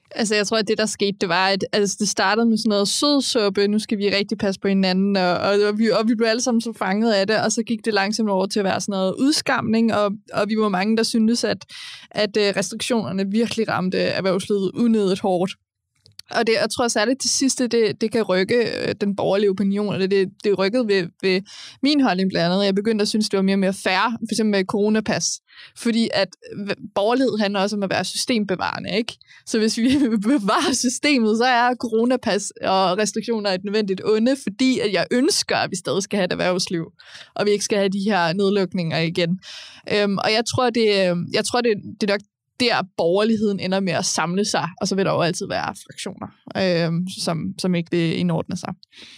Altså, jeg tror, at det, der skete, det var, at altså, det startede med sådan noget sødsuppe, nu skal vi rigtig passe på hinanden, og, og, og, vi, og vi blev alle sammen så fanget af det, og så gik det langsomt over til at være sådan noget udskamning, og, og vi var mange, der syntes, at, at restriktionerne virkelig ramte erhvervslivet unødigt hårdt. Og det, jeg tror særligt til sidste, det, det kan rykke øh, den borgerlige opinion, og det, det, det rykkede ved, ved min holdning blandt andet. Jeg begyndte at synes, det var mere og mere fair, for eksempel med coronapas. Fordi at borgerlighed handler også om at være systembevarende, ikke? Så hvis vi bevarer systemet, så er coronapas og restriktioner et nødvendigt onde, fordi at jeg ønsker, at vi stadig skal have et erhvervsliv, og vi ikke skal have de her nedlukninger igen. Øhm, og jeg tror, det, jeg tror det, det er nok der borgerligheden ender med at samle sig, og så vil der jo altid være fraktioner, øh, som, som ikke det indordner sig.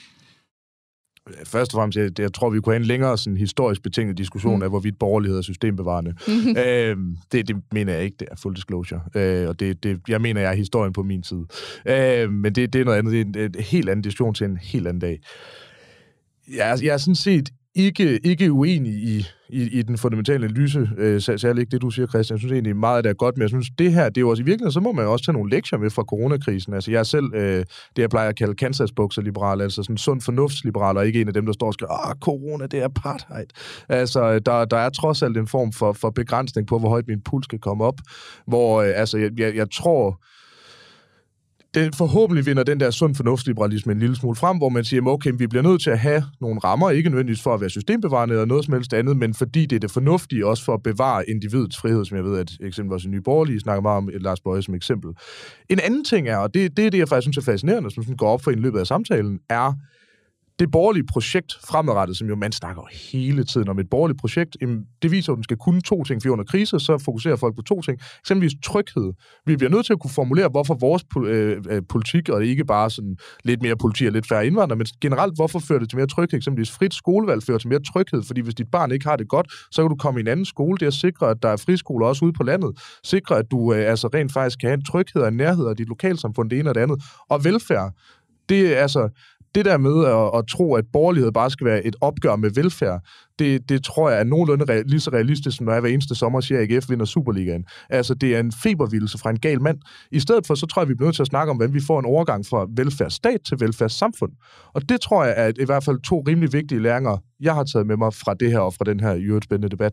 Først og fremmest, jeg, jeg tror, vi kunne have en længere sådan, historisk betinget diskussion mm. af, hvorvidt borgerlighed er systembevarende. Mm-hmm. Øh, det, det mener jeg ikke, det er full disclosure. Øh, og det, det, jeg mener, jeg er historien på min side. Øh, men det, det er noget andet. Det er en, en helt anden diskussion til en helt anden dag. Jeg, jeg er sådan set ikke, ikke uenig i, i, i den fundamentale analyse, øh, særligt ikke det, du siger, Christian. Jeg synes egentlig meget af det er godt, men jeg synes, det her, det er jo også i virkeligheden, så må man jo også tage nogle lektier med fra coronakrisen. Altså, jeg er selv øh, det, jeg plejer at kalde Kansas-bukser-liberal, altså sådan sund fornuftsliberal, og ikke en af dem, der står og skriver, åh, corona, det er apartheid. Altså, der, der er trods alt en form for, for begrænsning på, hvor højt min puls skal komme op, hvor, øh, altså, jeg, jeg, jeg tror... Det, forhåbentlig vinder den der sund fornuftsliberalisme en lille smule frem, hvor man siger, okay, vi bliver nødt til at have nogle rammer, ikke nødvendigvis for at være systembevarende eller noget som helst andet, men fordi det er det fornuftige også for at bevare individets frihed, som jeg ved, at eksempel også i Nye Borgerlige snakker meget om Lars Boje som eksempel. En anden ting er, og det, det er det, jeg faktisk synes er fascinerende, som sådan går op for i løbet af samtalen, er det borgerlige projekt fremadrettet, som jo man snakker hele tiden om et borgerligt projekt, det viser, at den skal kunne to ting, for under krise, så fokuserer folk på to ting. Eksempelvis tryghed. Vi bliver nødt til at kunne formulere, hvorfor vores øh, politik, og ikke bare sådan lidt mere politi og lidt færre indvandrere, men generelt, hvorfor fører det til mere tryghed? Eksempelvis frit skolevalg fører til mere tryghed, fordi hvis dit barn ikke har det godt, så kan du komme i en anden skole. Det er at sikre, at der er friskoler også ude på landet. Sikre, at du øh, altså rent faktisk kan have en tryghed og en nærhed af dit lokalsamfund, det ene og det andet. Og velfærd. Det er altså... Det der med at, at tro, at borgerlighed bare skal være et opgør med velfærd, det, det tror jeg er nogenlunde re- lige så realistisk, som når jeg hver eneste sommer siger, at A G F vinder Superligaen. Altså, det er en febervildelse fra en gal mand. I stedet for, så tror jeg, vi bliver nødt til at snakke om, hvordan vi får en overgang fra velfærdsstat til velfærdssamfund. Og det tror jeg er i hvert fald to rimelig vigtige læringer, jeg har taget med mig fra det her og fra den her i øvrigt spændende debat.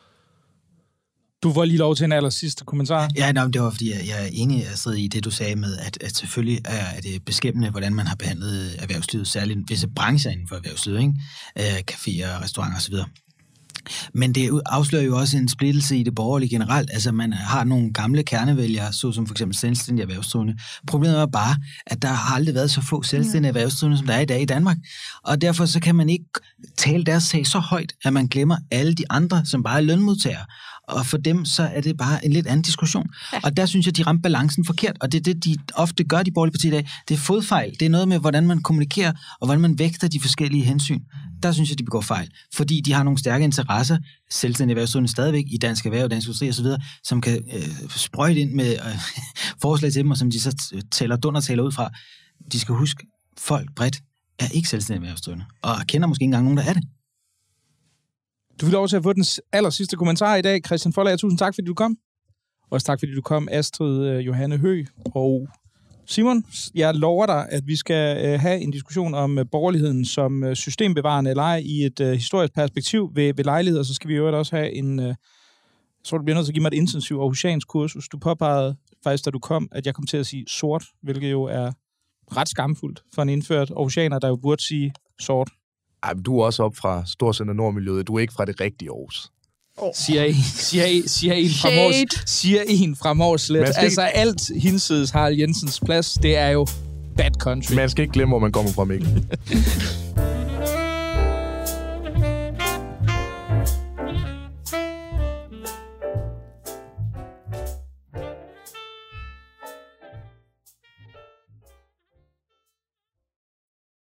Du får lige lov til en aller sidste kommentar. Ja, nej, det var fordi, jeg, jeg er enig altså, i det, du sagde med, at, at selvfølgelig er det beskæmmende, hvordan man har behandlet erhvervslivet, særligt visse brancher inden for erhvervslivet, ikke? Øh, caféer, restauranter osv. Men det afslører jo også en splittelse i det borgerlige generelt. Altså, man har nogle gamle kernevælgere, såsom for eksempel selvstændige erhvervsdrivende. Problemet er bare, at der har aldrig været så få selvstændige erhvervsdrivende, som der er i dag i Danmark. Og derfor så kan man ikke tale deres sag så højt, at man glemmer alle de andre, som bare er lønmodtagere. Og for dem, så er det bare en lidt anden diskussion. Ja. Og der synes jeg, de ramte balancen forkert. Og det er det, de ofte gør, de borgerlige partier i dag. Det er fodfejl. Det er noget med, hvordan man kommunikerer, og hvordan man vægter de forskellige hensyn. Der synes jeg, de begår fejl. Fordi de har nogle stærke interesser, selvstændige erhvervsdrivende stadigvæk, i dansk erhverv, dansk industri osv., som kan øh, sprøjte ind med øh, forslag til dem, og som de så tæller dunder taler ud fra. De skal huske, folk bredt er ikke selvstændige erhvervsdrivende, og kender måske ikke engang nogen, der er det. Du vil lov til at få den aller sidste kommentar i dag. Christian Foldager, tusind tak, fordi du kom. Også tak, fordi du kom, Astrid Johanne Høgh. Og Simon, jeg lover dig, at vi skal have en diskussion om borgerligheden som systembevarende eller ej i et uh, historisk perspektiv ved, ved lejligheder. Så skal vi jo også have en... Uh, jeg tror, du bliver nødt til at give mig et intensivt aarhusiansk kursus. Du påpegede faktisk, da du kom, at jeg kom til at sige sort, hvilket jo er ret skamfuldt for en indført aarhusianer, der jo burde sige sort. Ej, men du er også op fra Storcenter Nordmiljøet. Du er ikke fra det rigtige Aarhus. Oh. Siger, en, siger, en, siger en fra Mors, siger en fra Morslet. Altså ikke... alt hinsides Harald Jensens plads, det er jo bad country. Man skal ikke glemme, hvor man kommer fra, Mikkel.